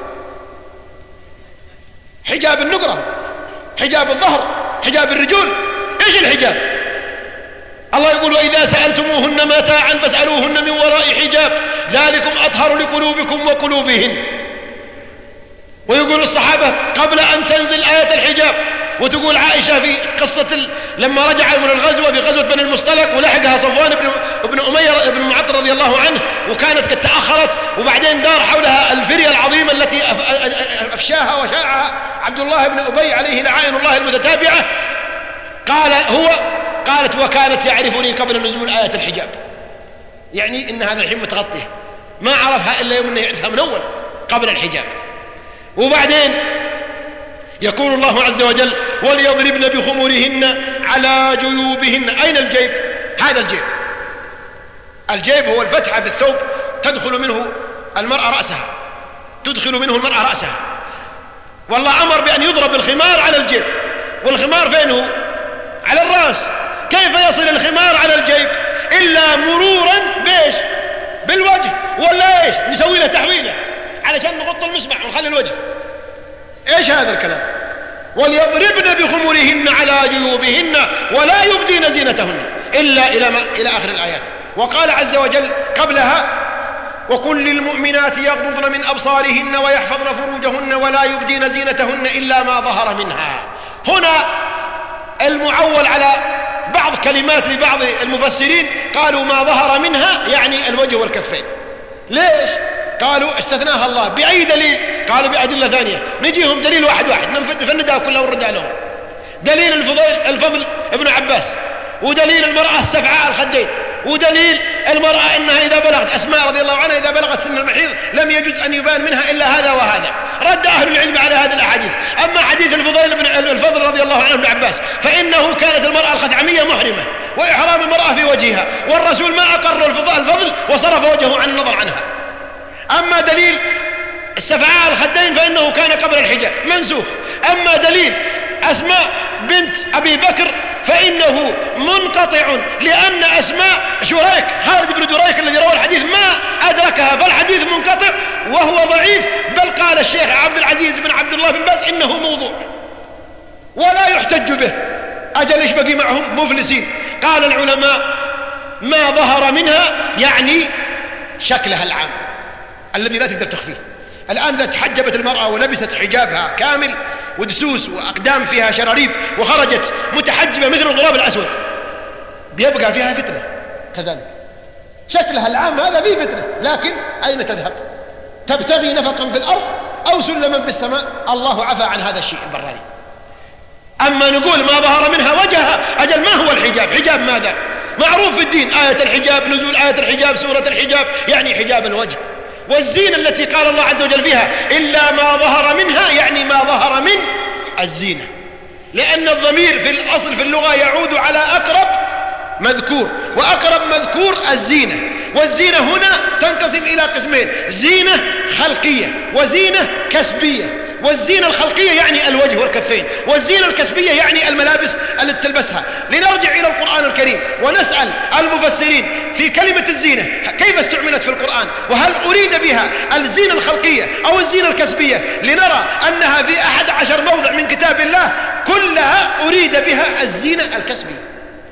Speaker 2: حجاب النقرة، حجاب الظهر، حجاب الرجول. ايش الحجاب؟ الله يقول: وإذا سألتموهن متاعا فاسألوهن من وراء حجاب ذلكم أطهر لقلوبكم وقلوبهن. ويقول الصحابة قبل أن تنزل آية الحجاب، وتقول عائشة في قصة لما رجع من الغزوة في غزوة بني المصطلق ولحقها صفوان بن أمية بن معطل رضي الله عنه، وكانت قد تأخرت، وبعدين دار حولها الفرية العظيمة التي أفشاها وشاعها عبد الله بن أبي عليه لعائن الله المتتابعة. قالت: وكانت يعرفني قبل نزول آية الحجاب، يعني إن هذا الحين متغطية، ما عرفها إلا يوم أنه يعرفها من أول قبل الحجاب. وبعدين يقول الله عز وجل: وليضربن بخمرهن على جيوبهن. أين الجيب؟ هذا الجيب. الجيب هو الفتحة في الثوب تدخل منه المرأة رأسها، تدخل منه المرأة رأسها. والله أمر بأن يضرب الخمار على الجيب، والخمار فين هو؟ على الرأس. كيف يصل الخمار على الجيب إلا مرورا بإيش؟ بالوجه. ولا إيش نسوي له تحويله علشان نغط المسمع ونخلي الوجه؟ إيش هذا الكلام؟ وليضربن بخمرهن على جيوبهن ولا يبدين زينتهن إلا إلى آخر الآيات. وقال عز وجل قبلها: وقل للمؤمنات يغضضن من أبصارهن ويحفظن فروجهن ولا يبدين زينتهن إلا ما ظهر منها. هنا المعول على بعض كلمات لبعض المفسرين قالوا ما ظهر منها يعني الوجه والكفين. ليش؟ قالوا استثناها الله. بأي دليل؟ قالوا بأدلة ثانية. نجيهم دليل واحد نفندها كلها ونردها لهم. دليل الفضل ابن عباس، ودليل المرأة السفعاء الخدين، ودليل المرأة إنها إذا بلغت، أسماء رضي الله عنها إذا بلغت سن المحيض لم يجوز أن يبان منها إلا هذا وهذا. رد أهل العلم على هذه الأحاديث. أما حديث الفضل رضي الله عنه ابن عباس فإنه كانت المرأة الخثعمية محرمة وإحرام المرأة في وجهها، والرسول ما أقر الفضل وصرف وجهه عن النظر عنها. أما دليل السفعاء الخدين فإنه كان قبل الحجاب منسوخ. أما دليل أسماء بنت أبي بكر فإنه منقطع، لأن أسماء شريك خالد بن دريك الذي روى الحديث ما أدركها، فالحديث منقطع وهو ضعيف. بل قال الشيخ عبد العزيز بن عبد الله بن باز إنه موضوع ولا يحتج به. أجل إيش بقي معهم؟ مفلسين. قال العلماء ما ظهر منها يعني شكلها العام الذي لا تقدر تخفيه. الآن إذا تحجبت المرأة ولبست حجابها كامل ودسوس وأقدام فيها شراريب وخرجت متحجبة مثل الغراب الأسود بيبقى فيها فتنة. كذلك شكلها العام هذا فيه فتنة، لكن أين تذهب؟ تبتغي نفقا في الأرض أو سلما في السماء؟ الله عفى عن هذا الشيء البراني. أما نقول ما ظهر منها وجهها، أجل ما هو الحجاب؟ حجاب ماذا؟ معروف في الدين آية الحجاب، نزول آية الحجاب، سورة الحجاب، يعني حجاب الوجه. والزينة التي قال الله عز وجل فيها إلا ما ظهر منها يعني ما ظهر من الزينة، لأن الضمير في الأصل في اللغة يعود على أقرب مذكور، وأقرب مذكور الزينة. والزينة هنا تنقسم إلى قسمين: زينة خلقية وزينة كسبية. والزينة الخلقية يعني الوجه والكفين، والزينة الكسبية يعني الملابس التي تلبسها. لنرجع إلى القرآن الكريم ونسأل المفسرين في كلمة الزينة كيف استعملت في القرآن، وهل أريد بها الزينة الخلقية أو الزينة الكسبية، لنرى أنها في 11 موضع من كتاب الله كلها أريد بها الزينة الكسبية.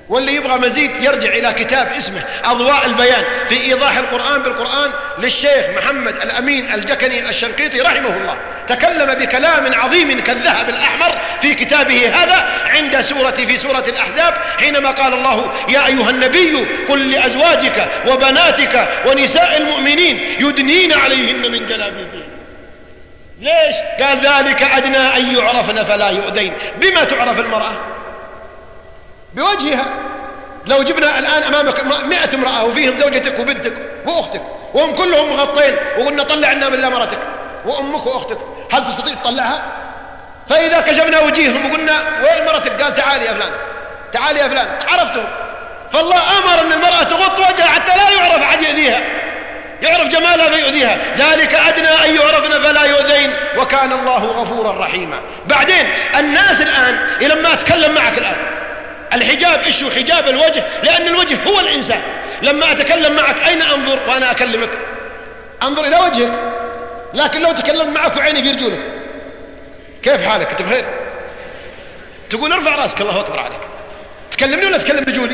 Speaker 2: واللي يبغى مزيد يرجع إلى كتاب اسمه أضواء البيان في إيضاح القرآن بالقرآن للشيخ محمد الأمين الجكني الشنقيطي رحمه الله. تكلم بكلام عظيم كالذهب الأحمر في كتابه هذا عند في سورة الأحزاب، حينما قال الله: يا أيها النبي قل لأزواجك وبناتك ونساء المؤمنين يدنين عليهن من جلابيبهن. ليش؟ قال: ذلك أدنى أن يعرفن فلا يؤذين. بما تعرف المرأة؟ بوجهها. لو جبنا الآن أمامك 100 امرأة وفيهم زوجتك وبنتك وأختك وهم كلهم مغطين وقلنا طلع لنا من مرتك وأمك وأختك، هل تستطيع تطلعها؟ فإذا كشفنا وجيههم وقلنا: وين مرتك؟ قال: تعالي يا فلان، تعالي يا فلان، عرفتهم. فالله أمر أن المرأة تغط وجهها حتى لا يعرف أحد يؤذيها، يعرف جمالها فيؤذيها. ذلك أدنى أن يعرفن فلا يؤذين وكان الله غفورا رحيما. بعدين الناس الآن لما أتكلم معك الآن الحجاب إيش هو؟ حجاب الوجه، لأن الوجه هو الإنسان. لما أتكلم معك أين أنظر وأنا أكلمك؟ أنظر إلى وجهك. لكن لو تكلم معك وعيني في رجولك، كيف حالك؟ أنت بخير؟ تقول ارفع راسك، الله أكبر عليك. تكلمني ولا تكلم رجولي؟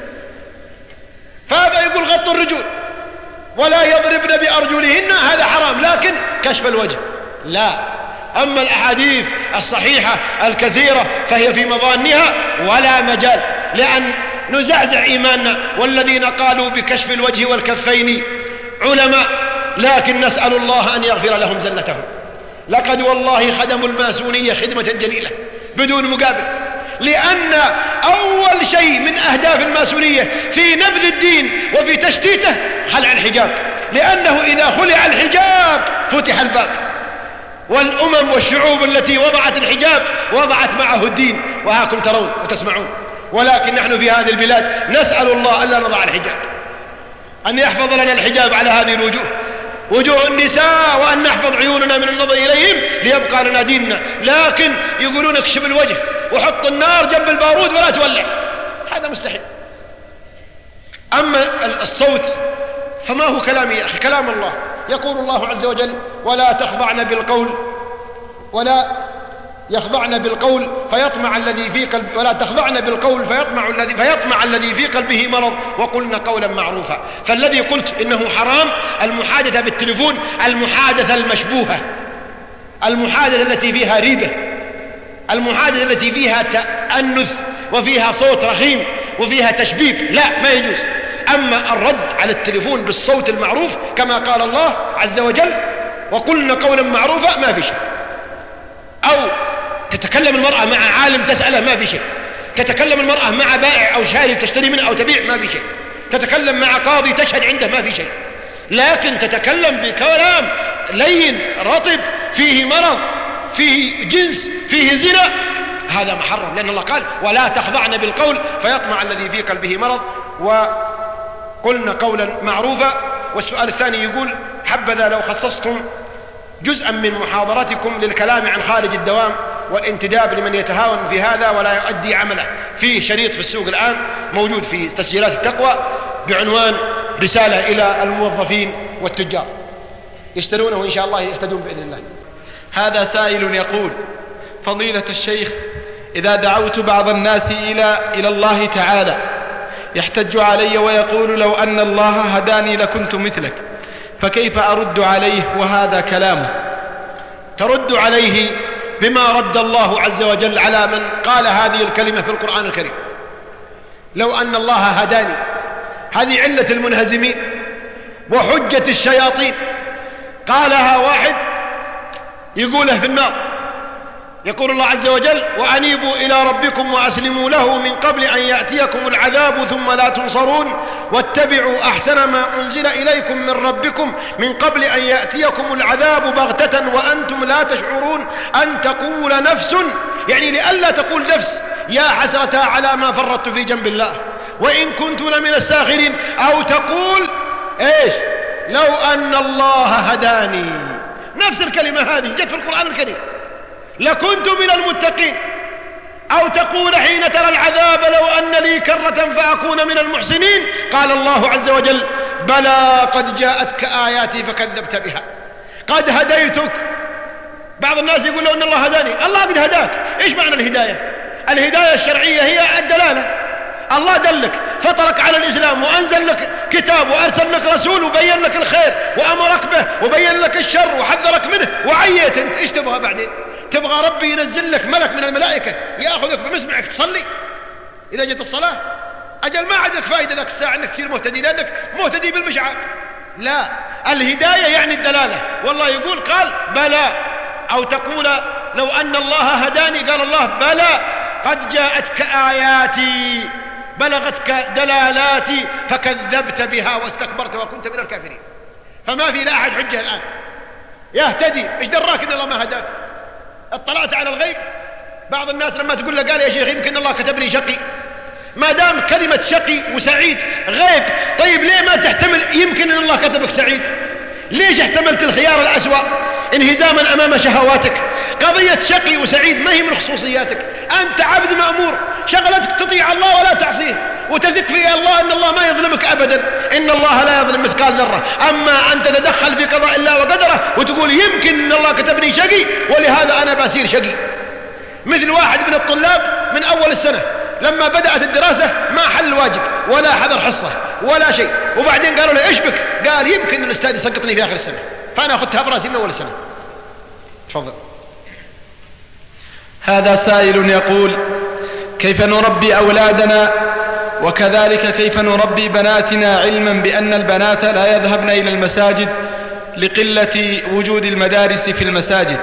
Speaker 2: فهذا يقول غض الرجول ولا يضربن بأرجلهن، هذا حرام، لكن كشف الوجه لا. أما الأحاديث الصحيحة الكثيرة فهي في مظانها ولا مجال لأن نزعزع إيماننا. والذين قالوا بكشف الوجه والكفين علماء، لكن نسأل الله أن يغفر لهم زلتهم. لقد والله خدموا الماسونية خدمة جليلة بدون مقابل، لأن أول شيء من أهداف الماسونية في نبذ الدين وفي تشتيته خلع الحجاب، لأنه إذا خلع الحجاب فتح الباب. والأمم والشعوب التي وضعت الحجاب وضعت معه الدين، وهاكم ترون وتسمعون. ولكن نحن في هذه البلاد نسأل الله ألا نضع الحجاب، أن يحفظ لنا الحجاب على هذه الوجوه، وجوه النساء، وأن نحفظ عيوننا من النظر إليهم ليبقى لنا ديننا. لكن يقولون اكشف الوجه وحط النار جنب البارود ولا تولع، هذا مستحيل. أما الصوت فما هو كلامي يا أخي؟ كلام الله. يقول الله عز وجل: ولا تخضعن بالقول ولا يخضعن بالقول فيطمع الذي في قلب ولا تخضعن بالقول فيطمع الذي في قلبه مرض وقلن قولا معروفا. فالذي قلت إنه حرام المحادثة بالتليفون، المحادثة المشبوهة، المحادثة التي فيها ريبة، المحادثة التي فيها تأنث وفيها صوت رخيم وفيها تشبيب، لا، ما يجوز. أما الرد على التليفون بالصوت المعروف كما قال الله عز وجل: وقلنا قولا معروفا، ما في شيء. أو تتكلم المرأة مع عالم تسأله، ما في شيء. تتكلم المرأة مع بائع أو شاري تشتري منه أو تبيع، ما في شيء. تتكلم مع قاضي تشهد عنده، ما في شيء. لكن تتكلم بكلام لين رطب فيه مرض، فيه جنس، فيه زنا، هذا محرم، لأن الله قال: ولا تخضعن بالقول فيطمع الذي في قلبه مرض وقلنا قولا معروفا. والسؤال الثاني يقول: حبذا لو خصصتم جزءا من محاضرتكم للكلام عن خارج الدوام والانتداب لمن يتهاون في هذا ولا يؤدي عمله. فيه شريط في السوق الآن موجود في تسجيلات التقوى بعنوان رسالة إلى الموظفين والتجار، يشترونه وإن شاء الله يهتدون بإذن الله.
Speaker 3: هذا سائل يقول: فضيلة الشيخ، إذا دعوت بعض الناس إلى الله تعالى يحتج علي ويقول: لو أن الله هداني لكنت مثلك، فكيف أرد عليه وهذا كلامه؟
Speaker 2: ترد عليه بما رد الله عز وجل على من قال هذه الكلمة في القرآن الكريم: لو أن الله هداني. هذه علة المنهزمين وحجة الشياطين، قالها واحد يقوله في النار. يقول الله عز وجل: وأنيبوا إلى ربكم وأسلموا له من قبل أن يأتيكم العذاب ثم لا تنصرون واتبعوا أحسن ما أنزل إليكم من ربكم من قبل أن يأتيكم العذاب بغتة وأنتم لا تشعرون أن تقول نفس، يعني لئلا تقول نفس: يا حسرة على ما فرطت في جنب الله وإن كنت لمن الساخرين، أو تقول إيش؟ لو أن الله هداني. نفس الكلمة هذه جت في القرآن الكريم: لكنت من المتقين. أو تقول حين ترى العذاب: لو أن لي كرة فأكون من المحسنين. قال الله عز وجل: بلى قد جاءتك آياتي فكذبت بها قد هديتك. بعض الناس يقول: لو أن الله هداني. الله قد هداك. إيش معنى الهداية؟ الهداية الشرعية هي الدلالة. الله دلك فطرك على الإسلام وأنزل لك كتاب وأرسل لك رسول وبين لك الخير وأمرك به وبين لك الشر وحذرك منه وعيت أنت. إيش تبغى بعدين؟ تبغى ربي ينزل لك ملك من الملائكة يأخذك بمسمعك تصلي إذا جت الصلاة؟ أجل ما عندك فائدة ذاك الساعة أنك تصير مهتدي لأنك مهتدي بالمشعر. لا، الهداية يعني الدلالة. والله يقول قال بلى، أو تقول لو أن الله هداني قال الله بلى قد جاءتك آياتي بلغتك دلالاتي فكذبت بها واستكبرت وكنت من الكافرين. فما في لا أحد حجة الآن يهتدي. إيش دراك إن الله ما هداك؟ اطلعت على الغيب؟ بعض الناس لما تقول له قال يا شيخ يمكن الله كتب لي شقي. ما دام كلمة شقي وسعيد غيب، طيب ليه ما تحتمل يمكن ان الله كتبك سعيد؟ ليش احتملت الخيار الأسوأ انهزاما امام شهواتك؟ قضية شقي وسعيد ما هي من خصوصياتك. انت عبد مأمور، شغلتك تطيع الله ولا تعصيه وتثق في الله ان الله ما يظلمك ابدا، ان الله لا يظلم مثقال ذرة. اما ان تتدخل في قضاء الله وقدره وتقول يمكن ان الله كتبني شقي ولهذا انا بصير شقي. مثل واحد من الطلاب من اول السنة لما بدأت الدراسة ما حل واجب ولا حضر حصة ولا شيء، وبعدين قالوا له ايش بك؟ قال يمكن الأستاذ يسقطني في آخر السنة، فأنا أخذتها براسي من أول السنة. تفضل.
Speaker 3: هذا سائل يقول: كيف نربي أولادنا وكذلك كيف نربي بناتنا علما بأن البنات لا يذهبن إلى المساجد لقلة وجود المدارس في المساجد؟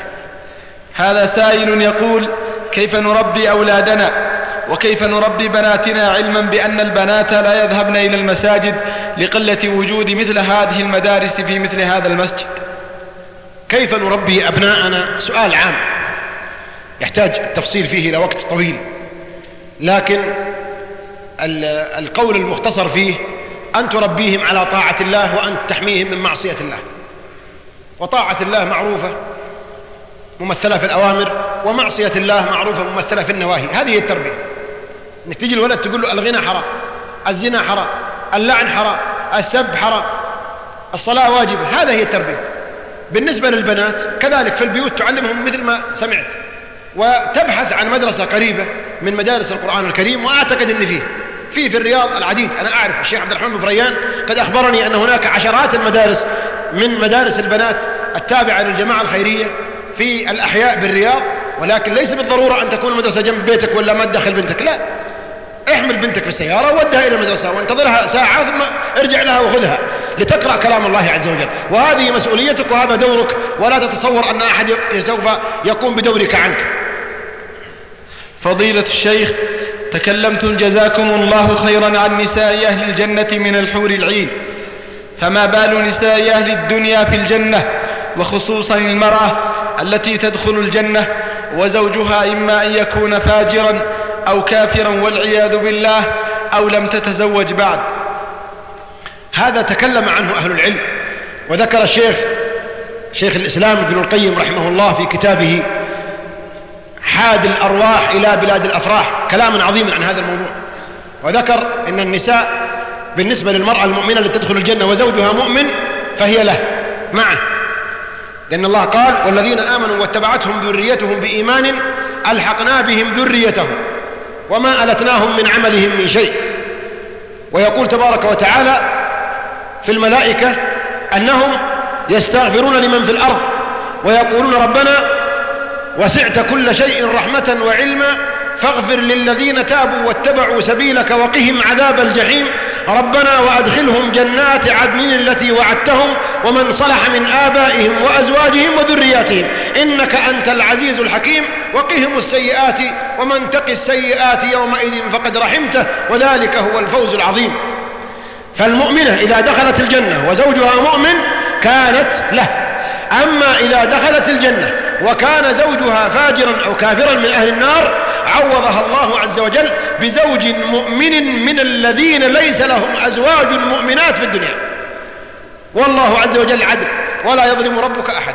Speaker 3: هذا سائل يقول: كيف نربي أولادنا وكيف نربي بناتنا علما بأن البنات لا يذهبن إلى المساجد لقلة وجود مثل هذه المدارس في مثل هذا المسجد؟
Speaker 2: كيف نربي أبناءنا سؤال عام يحتاج التفصيل فيه إلى وقت طويل، لكن القول المختصر فيه أن تربيهم على طاعة الله وأن تحميهم من معصية الله. وطاعة الله معروفة ممثلة في الأوامر، ومعصية الله معروفة ممثلة في النواهي. هذه التربية. انك تجي الولد تقول له الغنى حرام، الزنا حرام، اللعن حرام، السب حرام، الصلاة واجبة. هذا هي التربية. بالنسبة للبنات كذلك في البيوت تعلمهم مثل ما سمعت، وتبحث عن مدرسة قريبة من مدارس القرآن الكريم. وأعتقد أن في الرياض العديد. أنا أعرف الشيخ عبد الرحمن بن فريان قد أخبرني أن هناك عشرات المدارس من مدارس البنات التابعة للجماعة الخيرية في الأحياء بالرياض، ولكن ليس بالضرورة أن تكون المدرسة جنب بيتك ولا ما تدخل بنتك. لا، احمل بنتك في السيارة وودها إلى المدرسة وانتظرها ساعة ثم ارجع لها وخذها لتقرأ كلام الله عز وجل. وهذه مسؤوليتك وهذا دورك، ولا تتصور أن أحد سوف يقوم بدورك عنك.
Speaker 3: فضيلة الشيخ، تكلمتم جزاكم الله خيرا عن نساء أهل الجنة من الحور العين، فما بال نساء أهل الدنيا في الجنة، وخصوصا المرأة التي تدخل الجنة وزوجها إما أن يكون فاجرا أو كافرا والعياذ بالله، أو لم تتزوج بعد؟
Speaker 2: هذا تكلم عنه أهل العلم، وذكر شيخ الإسلام ابن القيم رحمه الله في كتابه حاد الأرواح إلى بلاد الأفراح كلاما عظيما عن هذا الموضوع. وذكر إن النساء بالنسبة للمرأة المؤمنة التي تدخل الجنة وزوجها مؤمن فهي له معه، لأن الله قال: والذين آمنوا واتبعتهم ذريتهم بإيمان ألحقنا بهم ذريتهم وما ألتناهم من عملهم من شيء. ويقول تبارك وتعالى في الملائكة أنهم يستغفرون لمن في الأرض ويقولون: ربنا وسعت كل شيء رحمة وعلما فاغفر للذين تابوا واتبعوا سبيلك وقهم عذاب الجحيم ربنا وأدخلهم جنات عدن التي وعدتهم ومن صلح من آبائهم وأزواجهم وذرياتهم إنك أنت العزيز الحكيم وقهم السيئات ومن تق السيئات يومئذ فقد رحمته وذلك هو الفوز العظيم. فالمؤمنة إذا دخلت الجنة وزوجها مؤمن كانت له. أما إذا دخلت الجنة وكان زوجها فاجرا أو كافرا من أهل النار عوضها الله عز وجل بزوج مؤمن من الذين ليس لهم أزواج مؤمنات في الدنيا. والله عز وجل عدل ولا يظلم ربك أحدا.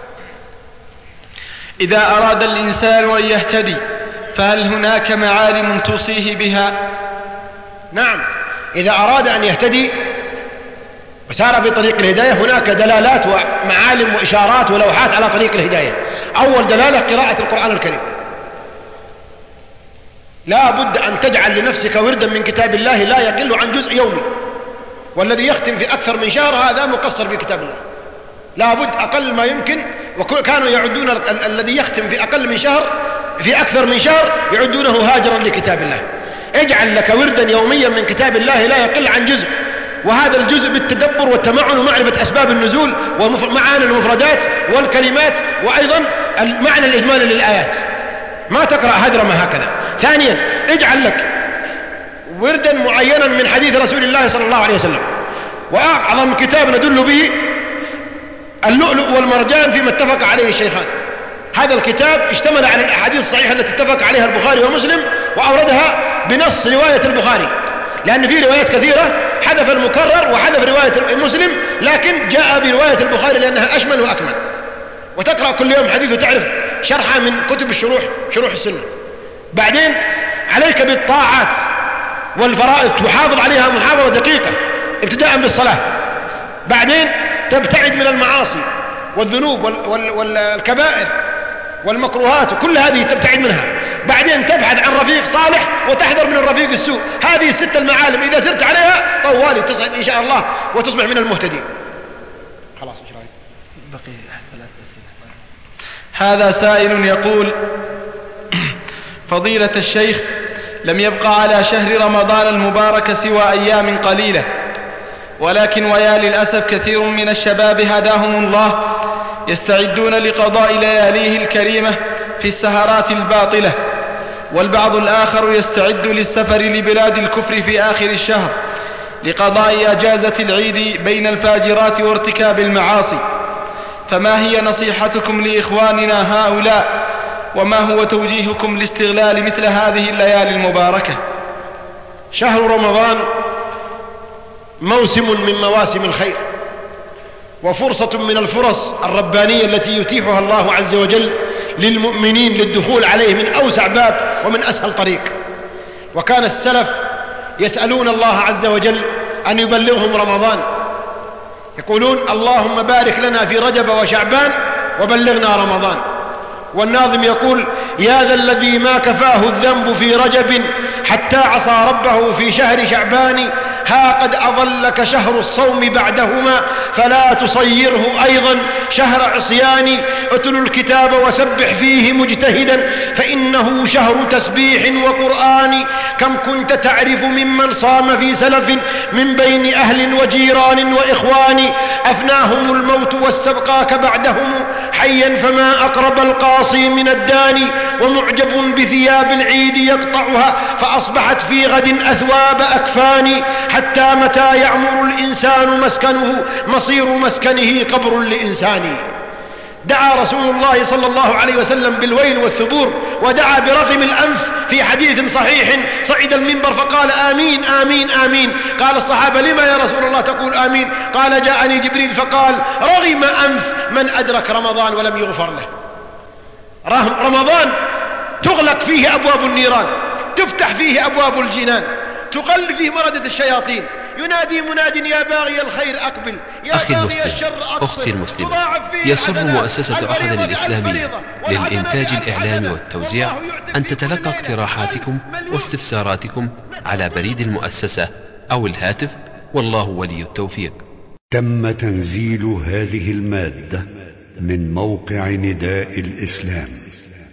Speaker 3: إذا أراد الإنسان أن يهتدي فهل هناك معالم توصيه بها؟
Speaker 2: نعم، إذا أراد أن يهتدي وسار في طريق الهداية هناك دلالات ومعالم وإشارات ولوحات على طريق الهداية. أول دلالة قراءة القرآن الكريم، لا بد أن تجعل لنفسك وردا من كتاب الله لا يقل عن جزء يومي، والذي يختم في أكثر من شهر هذا مقصر في كتاب الله. لا بد أقل ما يمكن، وكانوا يعدون الذي يختم في أقل من شهر في أكثر من شهر يعدونه هاجرا لكتاب الله. اجعل لك وردا يوميا من كتاب الله لا يقل عن جزء، وهذا الجزء بالتدبر والتمعن ومعرفة أسباب النزول ومعاني المفردات والكلمات، وأيضا المعنى الإجمالي للآيات، ما تقرأ هذرما هكذا. ثانيا اجعل لك وردا معينا من حديث رسول الله صلى الله عليه وسلم، وأعظم كتاب ندل به اللؤلؤ والمرجان فيما اتفق عليه الشيخان. هذا الكتاب اشتمل على الأحاديث الصحيحة التي اتفق عليها البخاري ومسلم وأوردها بنص رواية البخاري، لأن في روايات كثيرة حذف المكرر وحذف رواية مسلم، لكن جاء برواية البخاري لأنها أشمل وأكمل. وتقرأ كل يوم حديث وتعرف شرحه من كتب شروح السنة. بعدين عليك بالطاعات والفرائض تحافظ عليها محافظة دقيقة ابتداء بالصلاة. بعدين تبتعد من المعاصي والذنوب والكبائر والمكروهات، وكل هذه تبتعد منها. بعدين تبحث عن رفيق صالح وتحذر من الرفيق السوء. هذه الست المعالم إذا سرت عليها طوالي تصعد إن شاء الله وتصبح من المهتدين. خلاص ايش رايك؟
Speaker 3: بقي 3 أسئلة. هذا سائل يقول: فضيلة الشيخ، لم يبقى على شهر رمضان المبارك سوى أيام قليلة، ولكن ويا للأسف كثير من الشباب هداهم الله يستعدون لقضاء لياليه الكريمة في السهرات الباطلة، والبعض الآخر يستعد للسفر لبلاد الكفر في آخر الشهر لقضاء أجازة العيد بين الفاجرات وارتكاب المعاصي. فما هي نصيحتكم لإخواننا هؤلاء، وما هو توجيهكم لاستغلال مثل هذه الليالي المباركة؟
Speaker 2: شهر رمضان موسم من مواسم الخير، وفرصة من الفرص الربانية التي يتيحها الله عز وجل للمؤمنين للدخول عليه من أوسع باب ومن أسهل طريق. وكان السلف يسألون الله عز وجل أن يبلغهم رمضان، يقولون: اللهم بارك لنا في رجب وشعبان وبلغنا رمضان. والناظم يقول: يا ذا الذي ما كفاه الذنب في رجب حتى عصى ربه في شهر شعبان، ها قد أظلك شهر الصوم بعدهما فلا تصيره أيضا شهر عصيان. اتل الكتاب وسبح فيه مجتهدا فإنه شهر تسبيح وقرآن. كم كنت تعرف ممن صام في سلف من بين أهل وجيران وإخوان، أفناهم الموت واستبقاك بعدهم حيا فما أقرب القاصي من الداني. ومعجب بثياب العيد يقطعها فأصبحت في غد أثواب أكفان. حتى متى يعمر الإنسان مسكنه مصير مسكنه قبر لإنسان. دعا رسول الله صلى الله عليه وسلم بالويل والثبور، ودعا برغم الأنف في حديث صحيح. صعد المنبر فقال: آمين آمين آمين. قال الصحابة: لما يا رسول الله تقول آمين؟ قال: جاءني جبريل فقال: رغم أنف من أدرك رمضان ولم يغفر له. رمضان تغلق فيه أبواب النيران، تفتح فيه أبواب الجنان، تقل فيه مردة الشياطين، ينادي مناد: يا باغي الخير أقبل، يا باغي الشر أقصر.
Speaker 1: أختي المسلمة، يسر مؤسسة أحد الإسلامية للإنتاج الإعلامي والتوزيع أن تتلقى اقتراحاتكم واستفساراتكم على بريد المؤسسة أو الهاتف، والله ولي التوفيق.
Speaker 4: تم تنزيل هذه المادة من موقع نداء الإسلام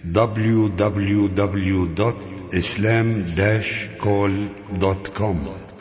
Speaker 4: www.islam-call.com